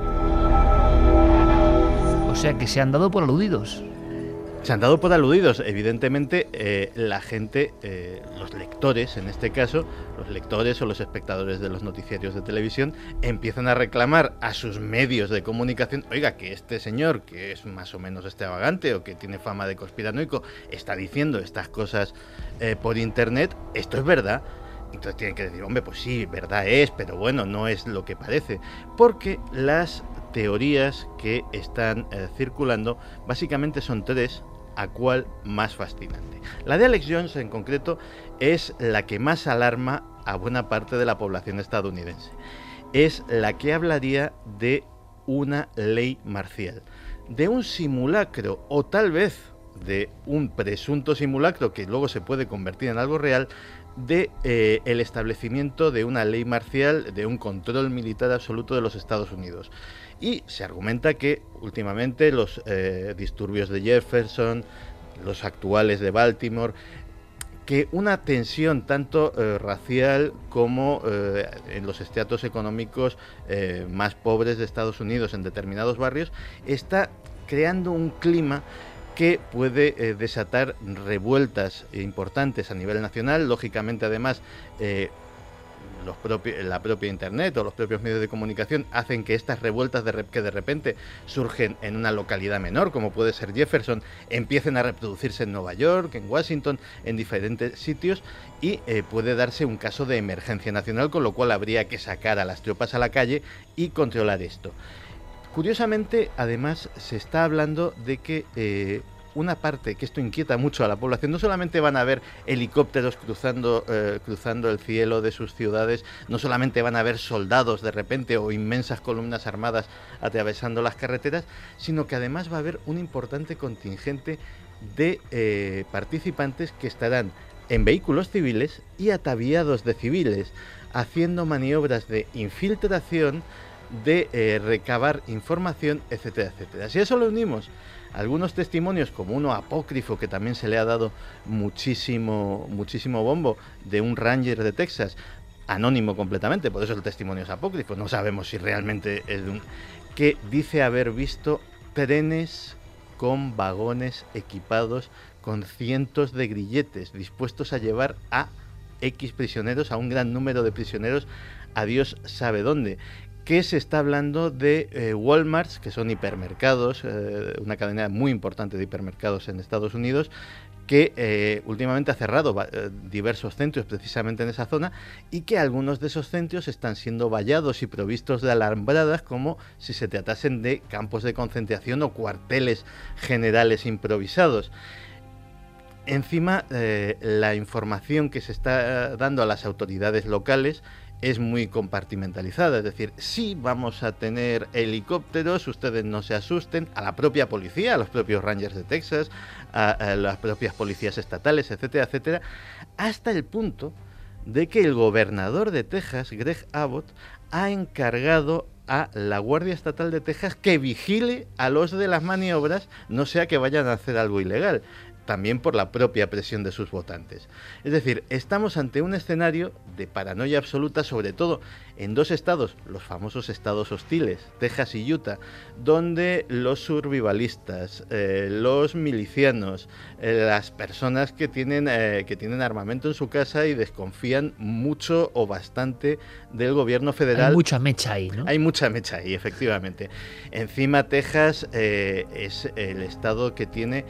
O sea que se han dado por aludidos. Se han dado por aludidos. Evidentemente, eh, la gente, eh, los lectores en este caso, los lectores o los espectadores de los noticiarios de televisión, empiezan a reclamar a sus medios de comunicación, oiga, que este señor, que es más o menos extravagante o que tiene fama de conspiranoico, está diciendo estas cosas eh, por internet, esto es verdad. Entonces tienen que decir, hombre, pues sí, verdad es, pero bueno, no es lo que parece. Porque las teorías que están eh, circulando básicamente son tres, a cuál más fascinante. La de Alex Jones en concreto es la que más alarma a buena parte de la población estadounidense. Es la que hablaría de una ley marcial, de un simulacro o tal vez de un presunto simulacro que luego se puede convertir en algo real, de eh, el establecimiento de una ley marcial, de un control militar absoluto de los Estados Unidos. Y se argumenta que últimamente los eh, disturbios de Jefferson, los actuales de Baltimore, que una tensión tanto eh, racial como eh, en los estratos económicos eh, más pobres de Estados Unidos en determinados barrios está creando un clima que puede eh, desatar revueltas importantes a nivel nacional. Lógicamente, además, eh, los propi- la propia Internet o los propios medios de comunicación hacen que estas revueltas de re- que de repente surgen en una localidad menor, como puede ser Jefferson, empiecen a reproducirse en Nueva York, en Washington, en diferentes sitios, y eh, puede darse un caso de emergencia nacional, con lo cual habría que sacar a las tropas a la calle y controlar esto. Curiosamente, además, se está hablando de que eh, una parte, que esto inquieta mucho a la población, no solamente van a ver helicópteros cruzando, eh, cruzando el cielo de sus ciudades, no solamente van a ver soldados de repente o inmensas columnas armadas atravesando las carreteras, sino que además va a haber un importante contingente de eh, participantes que estarán en vehículos civiles y ataviados de civiles, haciendo maniobras de infiltración, de eh, recabar información, etcétera, etcétera. Si a eso le unimos algunos testimonios, como uno apócrifo que también se le ha dado muchísimo, muchísimo bombo, de un ranger de Texas, anónimo completamente, por eso el testimonio es apócrifo, no sabemos si realmente es de un... que dice haber visto trenes con vagones equipados con cientos de grilletes, dispuestos a llevar a X prisioneros, a un gran número de prisioneros, a Dios sabe dónde. Que se está hablando de eh, Walmarts, que son hipermercados, eh, una cadena muy importante de hipermercados en Estados Unidos, que eh, últimamente ha cerrado eh, diversos centros precisamente en esa zona, y que algunos de esos centros están siendo vallados y provistos de alambradas como si se tratasen de campos de concentración o cuarteles generales improvisados. Encima, eh, la información que se está dando a las autoridades locales es muy compartimentalizada, es decir, sí vamos a tener helicópteros, ustedes no se asusten, a la propia policía, a los propios Rangers de Texas, a, a las propias policías estatales, etcétera, etcétera, hasta el punto de que el gobernador de Texas, Greg Abbott, ha encargado a la Guardia Estatal de Texas que vigile a los de las maniobras, no sea que vayan a hacer algo ilegal, también por la propia presión de sus votantes. Es decir, estamos ante un escenario de paranoia absoluta, sobre todo en dos estados, los famosos estados hostiles, Texas y Utah, donde los survivalistas, eh, los milicianos, eh, las personas que tienen, eh, que tienen armamento en su casa y desconfían mucho o bastante del gobierno federal. Hay mucha mecha ahí, ¿no? Hay mucha mecha ahí, efectivamente. Encima, Texas eh, es el estado que tiene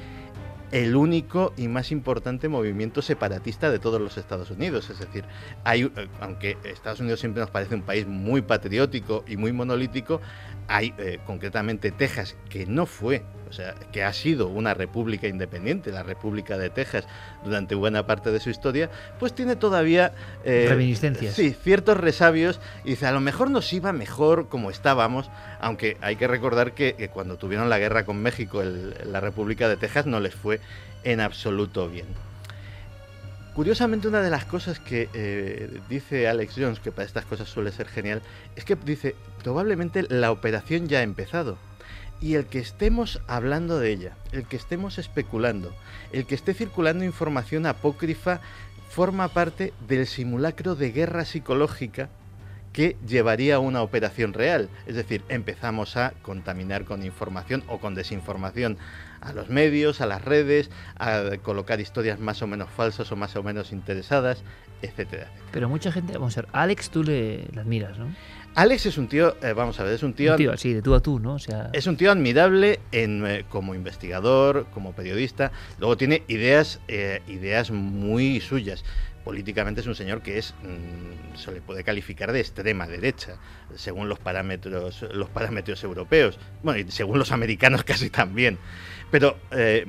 el único y más importante movimiento separatista de todos los Estados Unidos. Es decir, hay, aunque Estados Unidos siempre nos parece un país muy patriótico y muy monolítico, hay eh, concretamente Texas, que no fue, o sea, que ha sido una república independiente, la República de Texas, durante buena parte de su historia, pues tiene todavía eh, reminiscencias. Sí, ciertos resabios, y dice, a lo mejor nos iba mejor como estábamos, aunque hay que recordar que, que cuando tuvieron la guerra con México, el, la República de Texas no les fue en absoluto bien. Curiosamente, una de las cosas que eh, dice Alex Jones, que para estas cosas suele ser genial, es que dice, probablemente la operación ya ha empezado. Y el que estemos hablando de ella, el que estemos especulando, el que esté circulando información apócrifa, forma parte del simulacro de guerra psicológica que llevaría a una operación real. Es decir, empezamos a contaminar con información o con desinformación a los medios, a las redes, a colocar historias más o menos falsas o más o menos interesadas, etcétera, etcétera. Pero mucha gente, vamos a ver, Alex tú le, le admiras, ¿no? Alex es un tío, eh, vamos a ver, es un tío... Un tío, sí, de tú a tú, ¿no? O sea... Es un tío admirable en, eh, como investigador, como periodista. Luego tiene ideas, eh, ideas muy suyas. Políticamente es un señor que es, mmm, se le puede calificar de extrema derecha, según los parámetros, los parámetros europeos. Bueno, y según los americanos casi también. Pero eh,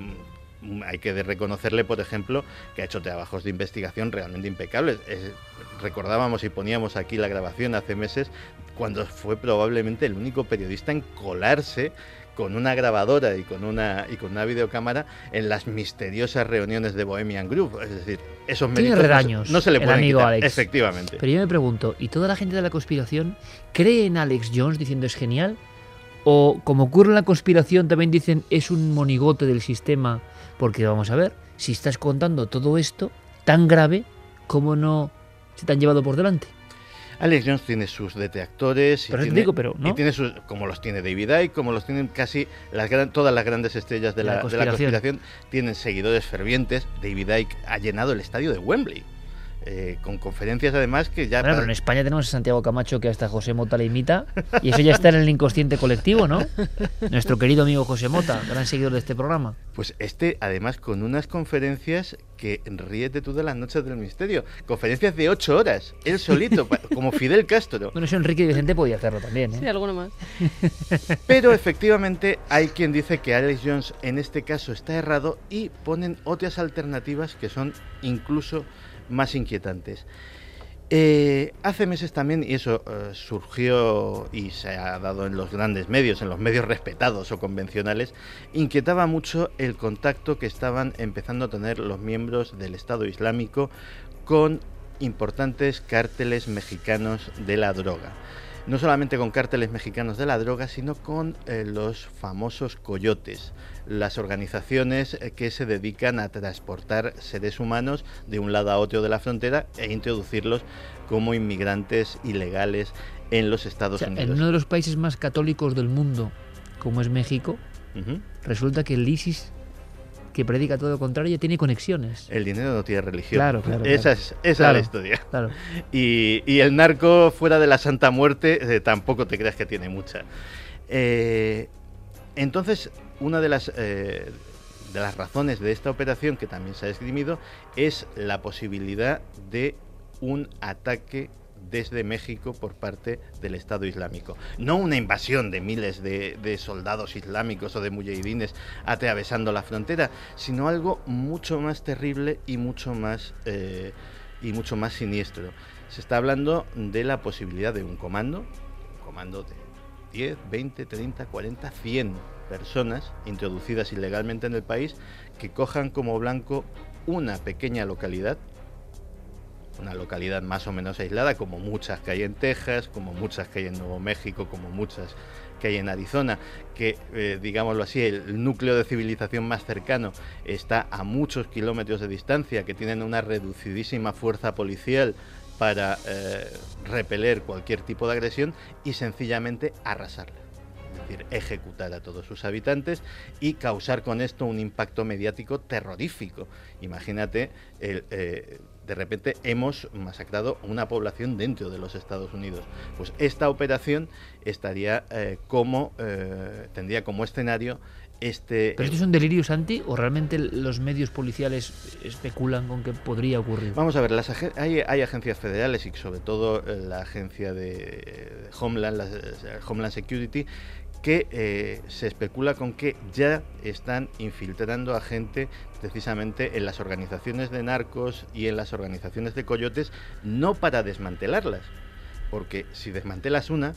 hay que reconocerle, por ejemplo, que ha hecho trabajos de investigación realmente impecables. Es, recordábamos y poníamos aquí la grabación hace meses, cuando fue probablemente el único periodista en colarse con una grabadora y con una y con una videocámara en las misteriosas reuniones de Bohemian Grove. Es decir, esos méritos tiene redaños, no, no se le el pueden amigo quitar. Alex. Efectivamente. Pero yo me pregunto, ¿y toda la gente de la conspiración cree en Alex Jones diciendo es genial? ¿O como ocurre en la conspiración también dicen es un monigote del sistema? Porque vamos a ver, si estás contando todo esto tan grave, ¿cómo no se te han llevado por delante? Alex Jones tiene sus detractores y Pero tiene, digo, pero, ¿no? y tiene sus, como los tiene David Icke, como los tienen casi las gran, todas las grandes estrellas de la, La de la conspiración. conspiración, tienen seguidores fervientes. David Icke ha llenado el estadio de Wembley, eh, con conferencias además que ya... Bueno, pero en España tenemos a Santiago Camacho, que hasta José Mota le imita, y eso ya está en el inconsciente colectivo, ¿no? Nuestro querido amigo José Mota, gran seguidor de este programa. Pues este, además, con unas conferencias que ríete tú de las noches del misterio. Conferencias de ocho horas, él solito, pa- como Fidel Castro. Bueno, eso Enrique Vicente podía hacerlo también, ¿eh? Sí, alguno más. Pero efectivamente hay quien dice que Alex Jones en este caso está errado y ponen otras alternativas que son incluso más inquietantes. Eh, hace meses también, y eso eh, surgió y se ha dado en los grandes medios, en los medios respetados o convencionales, inquietaba mucho el contacto que estaban empezando a tener los miembros del Estado Islámico con importantes cárteles mexicanos de la droga. No solamente con cárteles mexicanos de la droga, sino con eh, los famosos coyotes, las organizaciones eh, que se dedican a transportar seres humanos de un lado a otro de la frontera e introducirlos como inmigrantes ilegales en los Estados O sea, en Unidos. uno de los países más católicos del mundo, como es México, Ujú. resulta que el ISIS, que predica todo lo contrario, tiene conexiones. El dinero no tiene religión. Claro, claro, Esa claro. es, esa Claro. es la historia. Claro. Y, y el narco fuera de la Santa Muerte eh, tampoco te creas que tiene mucha. Eh, entonces, una de las, eh, de las razones de esta operación que también se ha esgrimido es la posibilidad de un ataque desde México por parte del Estado Islámico. No una invasión de miles de, de soldados islámicos o de mujahidines atravesando la frontera, sino algo mucho más terrible y mucho más, eh, y mucho más siniestro. Se está hablando de la posibilidad de un comando, un comando de diez, veinte, treinta, cuarenta, cien personas introducidas ilegalmente en el país que cojan como blanco una pequeña localidad, una localidad más o menos aislada, como muchas que hay en Texas, como muchas que hay en Nuevo México, como muchas que hay en Arizona, que, eh, digámoslo así, el núcleo de civilización más cercano está a muchos kilómetros de distancia, que tienen una reducidísima fuerza policial para eh, repeler cualquier tipo de agresión y sencillamente arrasarla. Es decir, ejecutar a todos sus habitantes y causar con esto un impacto mediático terrorífico. Imagínate, el, eh, de repente hemos masacrado una población dentro de los Estados Unidos. Pues esta operación estaría eh, como eh, tendría como escenario este... ¿Pero esto es un delirio, Santi, o realmente los medios policiales especulan con que podría ocurrir? Vamos a ver, las agen- hay, hay agencias federales y sobre todo eh, la agencia de eh, Homeland, la, eh, Homeland Security, que eh, se especula con que ya están infiltrando a gente precisamente en las organizaciones de narcos y en las organizaciones de coyotes, no para desmantelarlas, porque si desmantelas una,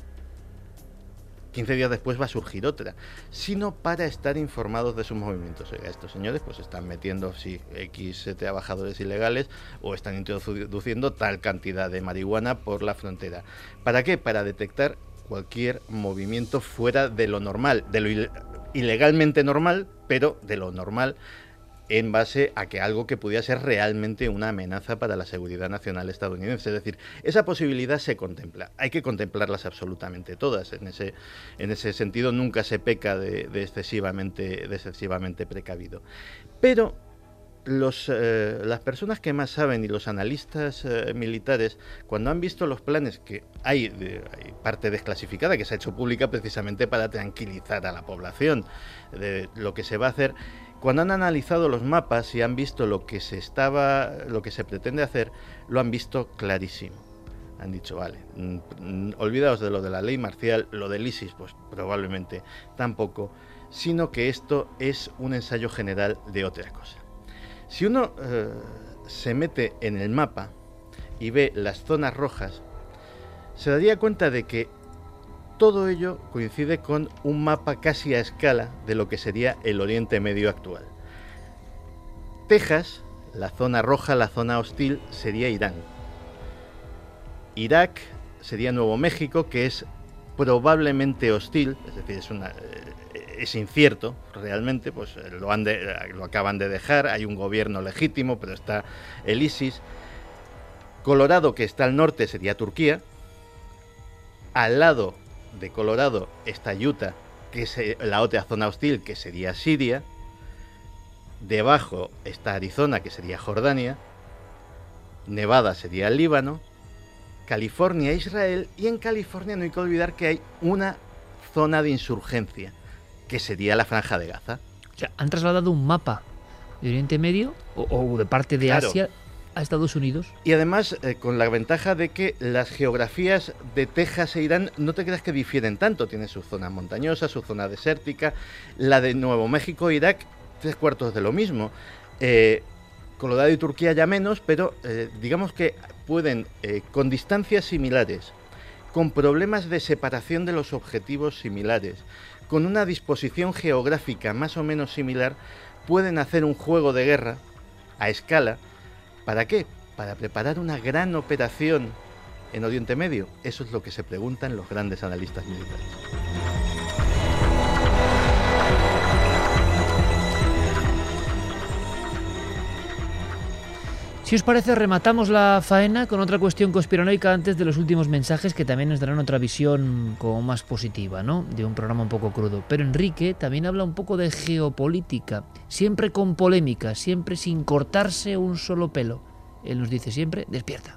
quince días después va a surgir otra, sino para estar informados de sus movimientos. Oiga, estos señores pues están metiendo sí, X trabajadores ilegales o están introduciendo tal cantidad de marihuana por la frontera. ¿Para qué? Para detectar cualquier movimiento fuera de lo normal, de lo il- ilegalmente normal, pero de lo normal en base a que algo que pudiera ser realmente una amenaza para la seguridad nacional estadounidense. Es decir, esa posibilidad se contempla. Hay que contemplarlas absolutamente todas. En ese, en ese sentido nunca se peca de, de, excesivamente, de excesivamente precavido. Pero los, eh, las personas que más saben y los analistas eh, militares, cuando han visto los planes, que hay, de, hay parte desclasificada que se ha hecho pública precisamente para tranquilizar a la población de lo que se va a hacer, cuando han analizado los mapas y han visto lo que se estaba, lo que se pretende hacer, lo han visto clarísimo. Han dicho, vale, mm, mm, olvidaos de lo de la ley marcial, lo del ISIS, pues probablemente tampoco, sino que esto es un ensayo general de otra cosa. Si uno eh, se mete en el mapa y ve las zonas rojas, se daría cuenta de que todo ello coincide con un mapa casi a escala de lo que sería el Oriente Medio actual. Texas, la zona roja, la zona hostil, sería Irán. Irak sería Nuevo México, que es probablemente hostil, es decir, es, una, es incierto realmente, pues lo, han de, lo acaban de dejar, hay un gobierno legítimo, pero está el ISIS. Colorado, que está al norte, sería Turquía. Al lado de Colorado está Utah, que es la otra zona hostil, que sería Siria. Debajo está Arizona, que sería Jordania. Nevada sería el Líbano. California, Israel. Y en California no hay que olvidar que hay una zona de insurgencia, que sería la Franja de Gaza. O sea, han trasladado un mapa de Oriente Medio o, o de parte de Claro. Asia a Estados Unidos. Y además, eh, con la ventaja de que las geografías de Texas e Irán no te creas que difieren tanto. Tiene su zona montañosa, su zona desértica. La de Nuevo México, Irak, tres cuartos de lo mismo. Eh, Colorado y Turquía ya menos, pero eh, digamos que pueden, eh, con distancias similares, con problemas de separación de los objetivos similares, con una disposición geográfica más o menos similar, pueden hacer un juego de guerra a escala. ¿Para qué? Para preparar una gran operación en Oriente Medio. Eso es lo que se preguntan los grandes analistas militares. Si os parece, rematamos la faena con otra cuestión conspiranoica antes de los últimos mensajes, que también nos darán otra visión como más positiva, ¿no? De un programa un poco crudo. Pero Enrique también habla un poco de geopolítica, siempre con polémica, siempre sin cortarse un solo pelo. Él nos dice siempre, despierta.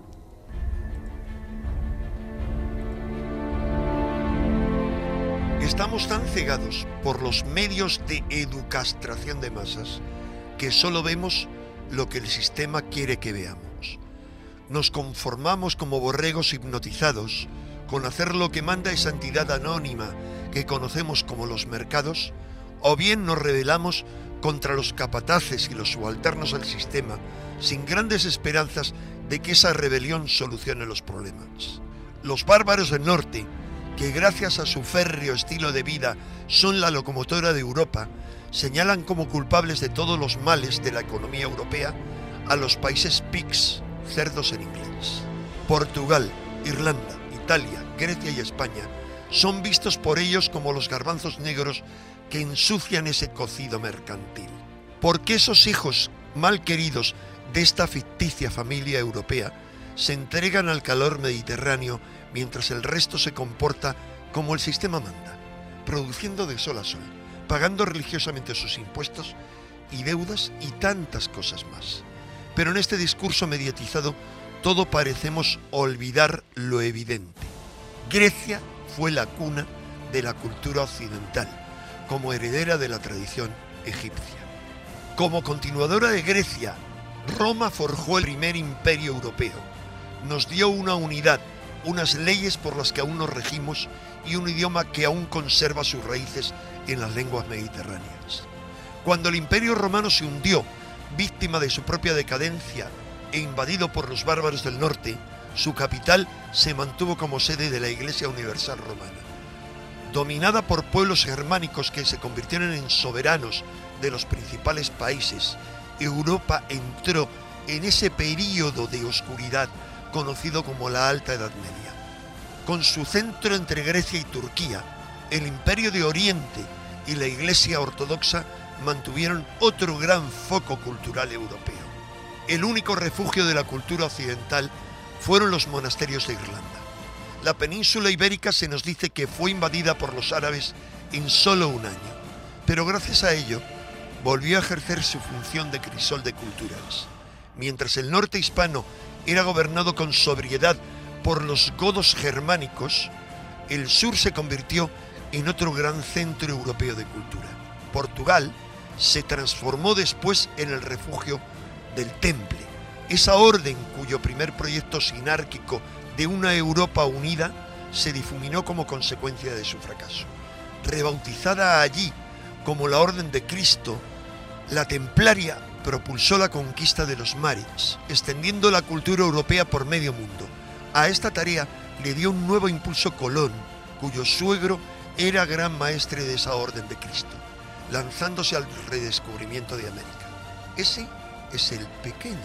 Estamos tan cegados por los medios de educastración de masas que solo vemos lo que el sistema quiere que veamos. Nos conformamos como borregos hipnotizados con hacer lo que manda esa entidad anónima que conocemos como los mercados, o bien nos rebelamos contra los capataces y los subalternos al sistema sin grandes esperanzas de que esa rebelión solucione los problemas. Los bárbaros del norte, que gracias a su férreo estilo de vida son la locomotora de Europa, señalan como culpables de todos los males de la economía europea a los países pigs, cerdos en inglés. Portugal, Irlanda, Italia, Grecia y España son vistos por ellos como los garbanzos negros que ensucian ese cocido mercantil. ¿Por qué esos hijos mal queridos de esta ficticia familia europea se entregan al calor mediterráneo mientras el resto se comporta como el sistema manda, produciendo de sol a sol, pagando religiosamente sus impuestos y deudas y tantas cosas más? Pero en este discurso mediatizado todo parecemos olvidar lo evidente. Grecia fue la cuna de la cultura occidental, como heredera de la tradición egipcia. Como continuadora de Grecia, Roma forjó el primer imperio europeo, nos dio una unidad, unas leyes por las que aún nos regimos y un idioma que aún conserva sus raíces en las lenguas mediterráneas. Cuando el Imperio Romano se hundió, víctima de su propia decadencia e invadido por los bárbaros del norte, su capital se mantuvo como sede de la Iglesia Universal Romana. Dominada por pueblos germánicos que se convirtieron en soberanos de los principales países, Europa entró en ese período de oscuridad conocido como la Alta Edad Media. Con su centro entre Grecia y Turquía, el Imperio de Oriente y la Iglesia Ortodoxa mantuvieron otro gran foco cultural europeo. El único refugio de la cultura occidental fueron los monasterios de Irlanda. La península ibérica se nos dice que fue invadida por los árabes en solo un año, pero gracias a ello volvió a ejercer su función de crisol de culturas. Mientras el norte hispano era gobernado con sobriedad por los godos germánicos, el sur se convirtió en otro gran centro europeo de cultura. Portugal se transformó después en el refugio del Temple, esa orden cuyo primer proyecto sinárquico de una Europa unida se difuminó como consecuencia de su fracaso. Rebautizada allí como la Orden de Cristo, la Templaria propulsó la conquista de los mares, extendiendo la cultura europea por medio mundo. A esta tarea le dio un nuevo impulso Colón, cuyo suegro era gran maestre de esa Orden de Cristo, lanzándose al redescubrimiento de América. Ese es el pequeño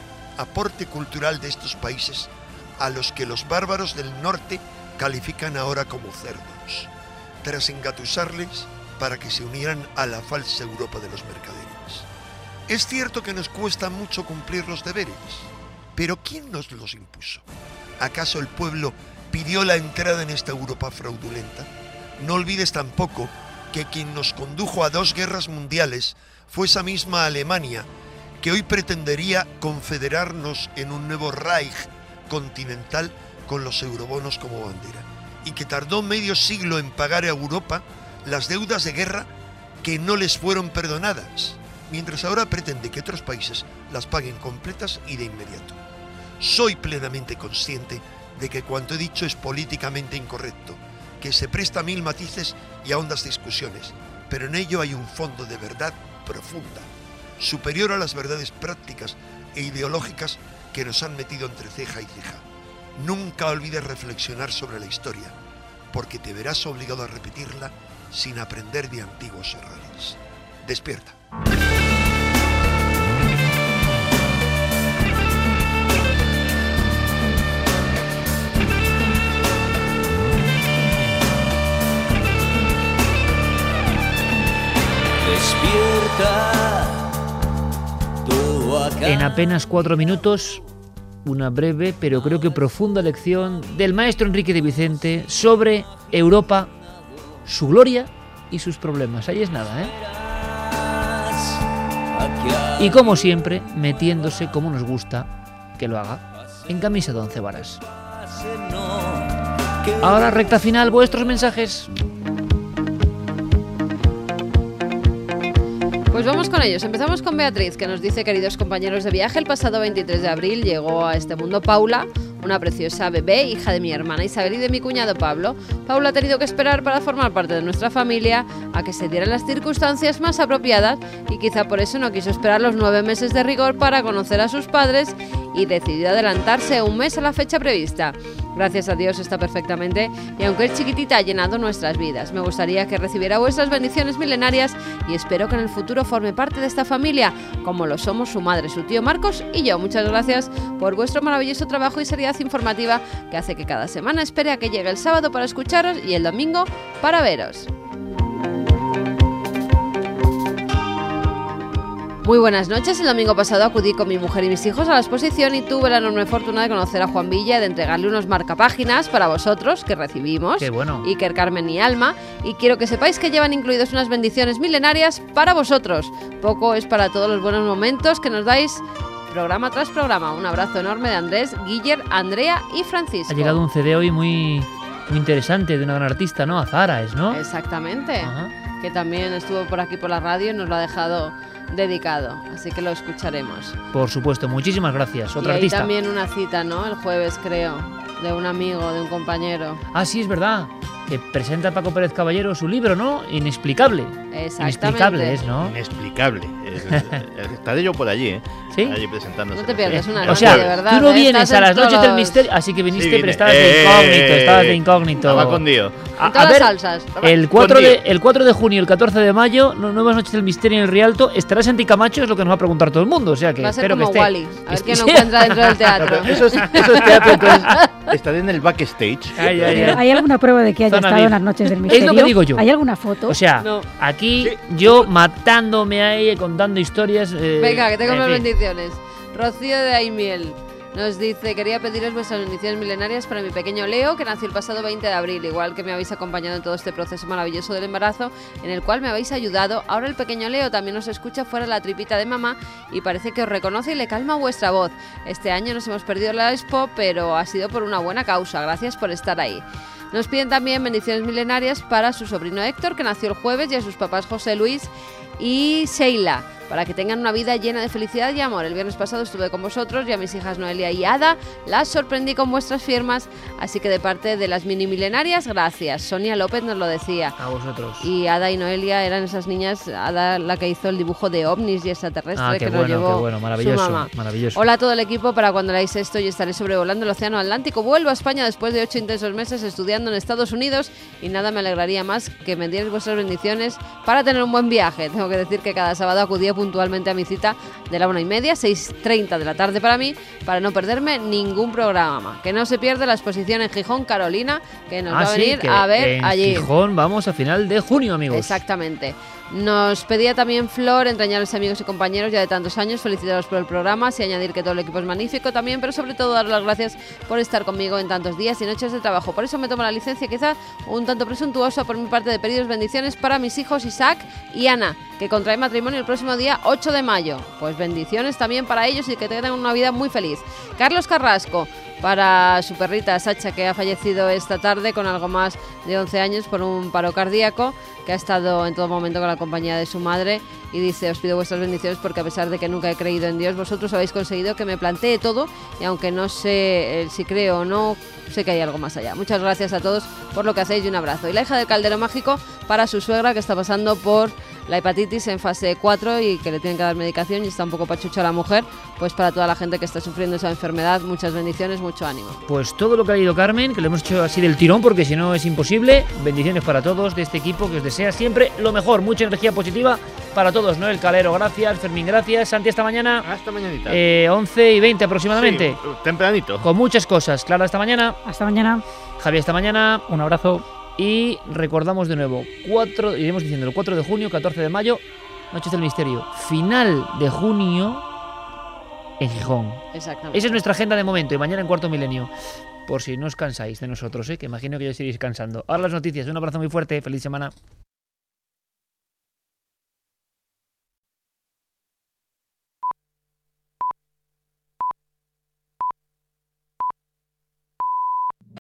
aporte cultural de estos países a los que los bárbaros del norte califican ahora como cerdos, tras engatusarles para que se unieran a la falsa Europa de los mercaderes. Es cierto que nos cuesta mucho cumplir los deberes, pero ¿quién nos los impuso? ¿Acaso el pueblo pidió la entrada en esta Europa fraudulenta. No olvides tampoco que quien nos condujo a dos guerras mundiales fue esa misma Alemania, que hoy pretendería confederarnos en un nuevo Reich continental con los eurobonos como bandera, y que tardó medio siglo en pagar a Europa las deudas de guerra que no les fueron perdonadas, mientras ahora pretende que otros países las paguen completas y de inmediato. Soy plenamente consciente de que cuanto he dicho es políticamente incorrecto, que se presta a mil matices y a hondas discusiones, pero en ello hay un fondo de verdad profunda, superior a las verdades prácticas e ideológicas que nos han metido entre ceja y ceja. Nunca olvides reflexionar sobre la historia, porque te verás obligado a repetirla sin aprender de antiguos errores. Despierta. Despierta, tú acá. En apenas cuatro minutos, una breve pero creo que profunda lección del maestro Enrique de Vicente sobre Europa, su gloria y sus problemas. Ahí es nada, ¿eh? Y como siempre, metiéndose como nos gusta que lo haga, en camisa de once varas. Ahora recta final, vuestros mensajes. Pues vamos con ellos. Empezamos con Beatriz, que nos dice: queridos compañeros de viaje, el pasado veintitrés de abril llegó a este mundo Paula, una preciosa bebé, hija de mi hermana Isabel y de mi cuñado Pablo. Paula ha tenido que esperar para formar parte de nuestra familia a que se dieran las circunstancias más apropiadas, y quizá por eso no quiso esperar los nueve meses de rigor para conocer a sus padres y decidió adelantarse un mes a la fecha prevista. Gracias a Dios está perfectamente, y aunque es chiquitita, ha llenado nuestras vidas. Me gustaría que recibiera vuestras bendiciones milenarias y espero que en el futuro forme parte de esta familia, como lo somos su madre, su tío Marcos y yo. Muchas gracias por vuestro maravilloso trabajo y seriedad informativa que hace que cada semana espere a que llegue el sábado para escucharos y el domingo para veros. Muy buenas noches. El domingo pasado acudí con mi mujer y mis hijos a la exposición y tuve la enorme fortuna de conocer a Juan Villa y de entregarle unos marcapáginas para vosotros que recibimos. Qué bueno. Iker, Carmen y Alma. Y quiero que sepáis que llevan incluidas unas bendiciones milenarias para vosotros. Poco es para todos los buenos momentos que nos dais programa tras programa. Un abrazo enorme de Andrés, Guiller, Andrea y Francisco. Ha llegado un C D hoy muy, muy interesante de una gran artista, ¿no? Azahara es, ¿no? Exactamente. Ajá. Que también estuvo por aquí por la radio y nos lo ha dejado dedicado, así que lo escucharemos. Por supuesto, muchísimas gracias. Otra y hay artista. También una cita, ¿no? El jueves, creo, de un amigo, de un compañero. Ah, sí, es verdad. Que presenta Paco Pérez Caballero su libro, ¿no? Inexplicable. Exactamente. Inexplicable es, ¿no? Inexplicable. Es- Estaré yo por allí, ¿eh? ¿Sí? Allí presentándose. No te pierdas una O noche, sea, de verdad. tú no ¿eh? vienes Estás a las en todos noches del los- misterio, así que viniste, Sí, pero vine. estabas de Eh, incógnito, estabas de incógnito. Estaba escondido. A, En todas a ver, las salsas. el cuatro, Escondido. de, el cuatro de junio y el catorce de mayo, no- nuevas noches del misterio en el Rialto. ¿Estarás en Ticamacho? Es lo que nos va a preguntar todo el mundo. O sea que Va a ser espero como que esté. Wally. A ver que quién lo esté- encuentra dentro del No, teatro. pero eso, es, eso es teatro, entonces estaré en el backstage. Ay, ay, ay. ¿Hay alguna prueba de que haya Zona estado V I P. en las noches del Es misterio? lo que digo yo. ¿Hay alguna foto? O sea, No. aquí yo matándome ahí, contando historias. eh, Venga, que tengo en unas fin. bendiciones. Rocío de Aimiel nos dice: quería pediros vuestras bendiciones milenarias para mi pequeño Leo, que nació el pasado veinte de abril, igual que me habéis acompañado en todo este proceso maravilloso del embarazo, en el cual me habéis ayudado. Ahora el pequeño Leo también os escucha fuera de la tripita de mamá y parece que os reconoce y le calma vuestra voz. Este año nos hemos perdido la expo, pero ha sido por una buena causa. Gracias por estar ahí. Nos piden también bendiciones milenarias para su sobrino Héctor, que nació el jueves, y a sus papás José Luis y Sheila, para que tengan una vida llena de felicidad y amor. El viernes pasado estuve con vosotros y a mis hijas Noelia y Ada las sorprendí con vuestras firmas, así que de parte de las mini milenarias, gracias. Sonia López nos lo decía. A vosotros. Y Ada y Noelia eran esas niñas, Ada la que hizo el dibujo de ovnis y extraterrestre, Ah, que qué nos bueno, llevó qué bueno, su maravilloso, mamá. maravilloso. Hola a todo el equipo, para cuando leáis esto y estaré sobrevolando el océano Atlántico. Vuelvo a España después de ocho intensos meses estudiando en Estados Unidos y nada me alegraría más que me dierais vuestras bendiciones para tener un buen viaje. Tengo que decir que cada sábado acudía puntualmente a mi cita de la una y media, seis treinta de la tarde para mí, para no perderme ningún programa. Que no se pierda la exposición en Gijón, Carolina, que nos Ah, va a sí, venir que a ver en allí. Gijón vamos a final de junio, amigos. Exactamente. Nos pedía también Flor, entrañables amigos y compañeros ya de tantos años, felicitaros por el programa, y añadir que todo el equipo es magnífico también, pero sobre todo dar las gracias por estar conmigo en tantos días y noches de trabajo. Por eso me tomo la licencia, quizá un tanto presuntuosa por mi parte, de pediros bendiciones para mis hijos Isaac y Ana, que contraen matrimonio el próximo día ocho de mayo. Pues bendiciones también para ellos y que tengan una vida muy feliz. Carlos Carrasco, para su perrita Sacha, que ha fallecido esta tarde con algo más de once años por un paro cardíaco, que ha estado en todo momento con la compañía de su madre, y dice: os pido vuestras bendiciones porque a pesar de que nunca he creído en Dios, vosotros habéis conseguido que me plantee todo, y aunque no sé eh, si creo o no, sé que hay algo más allá. Muchas gracias a todos por lo que hacéis y un abrazo. Y la hija del caldero mágico para su suegra, que está pasando por la hepatitis en fase cuatro y que le tienen que dar medicación y está un poco pachucha la mujer. Pues para toda la gente que está sufriendo esa enfermedad, muchas bendiciones, mucho ánimo. Pues todo lo que ha leído Carmen, que lo hemos hecho así del tirón porque si no es imposible. Bendiciones para todos de este equipo que os desea siempre lo mejor, mucha energía positiva para todos. Noel Calero, gracias. Fermín, gracias. Santi, hasta mañana. Hasta mañanita. Eh, once y veinte aproximadamente. Sí, tempranito. Con muchas cosas. Clara, hasta mañana. Hasta mañana. Javier, hasta mañana. Un abrazo. Y recordamos de nuevo, cuatro, iremos diciendo el cuatro de junio, catorce de mayo, Noches del Misterio, final de junio en Gijón. Exactamente. Esa es nuestra agenda de momento, y mañana en Cuarto Milenio. Por si no os cansáis de nosotros, ¿eh? Que imagino que ya os iréis cansando. Ahora las noticias, un abrazo muy fuerte, feliz semana.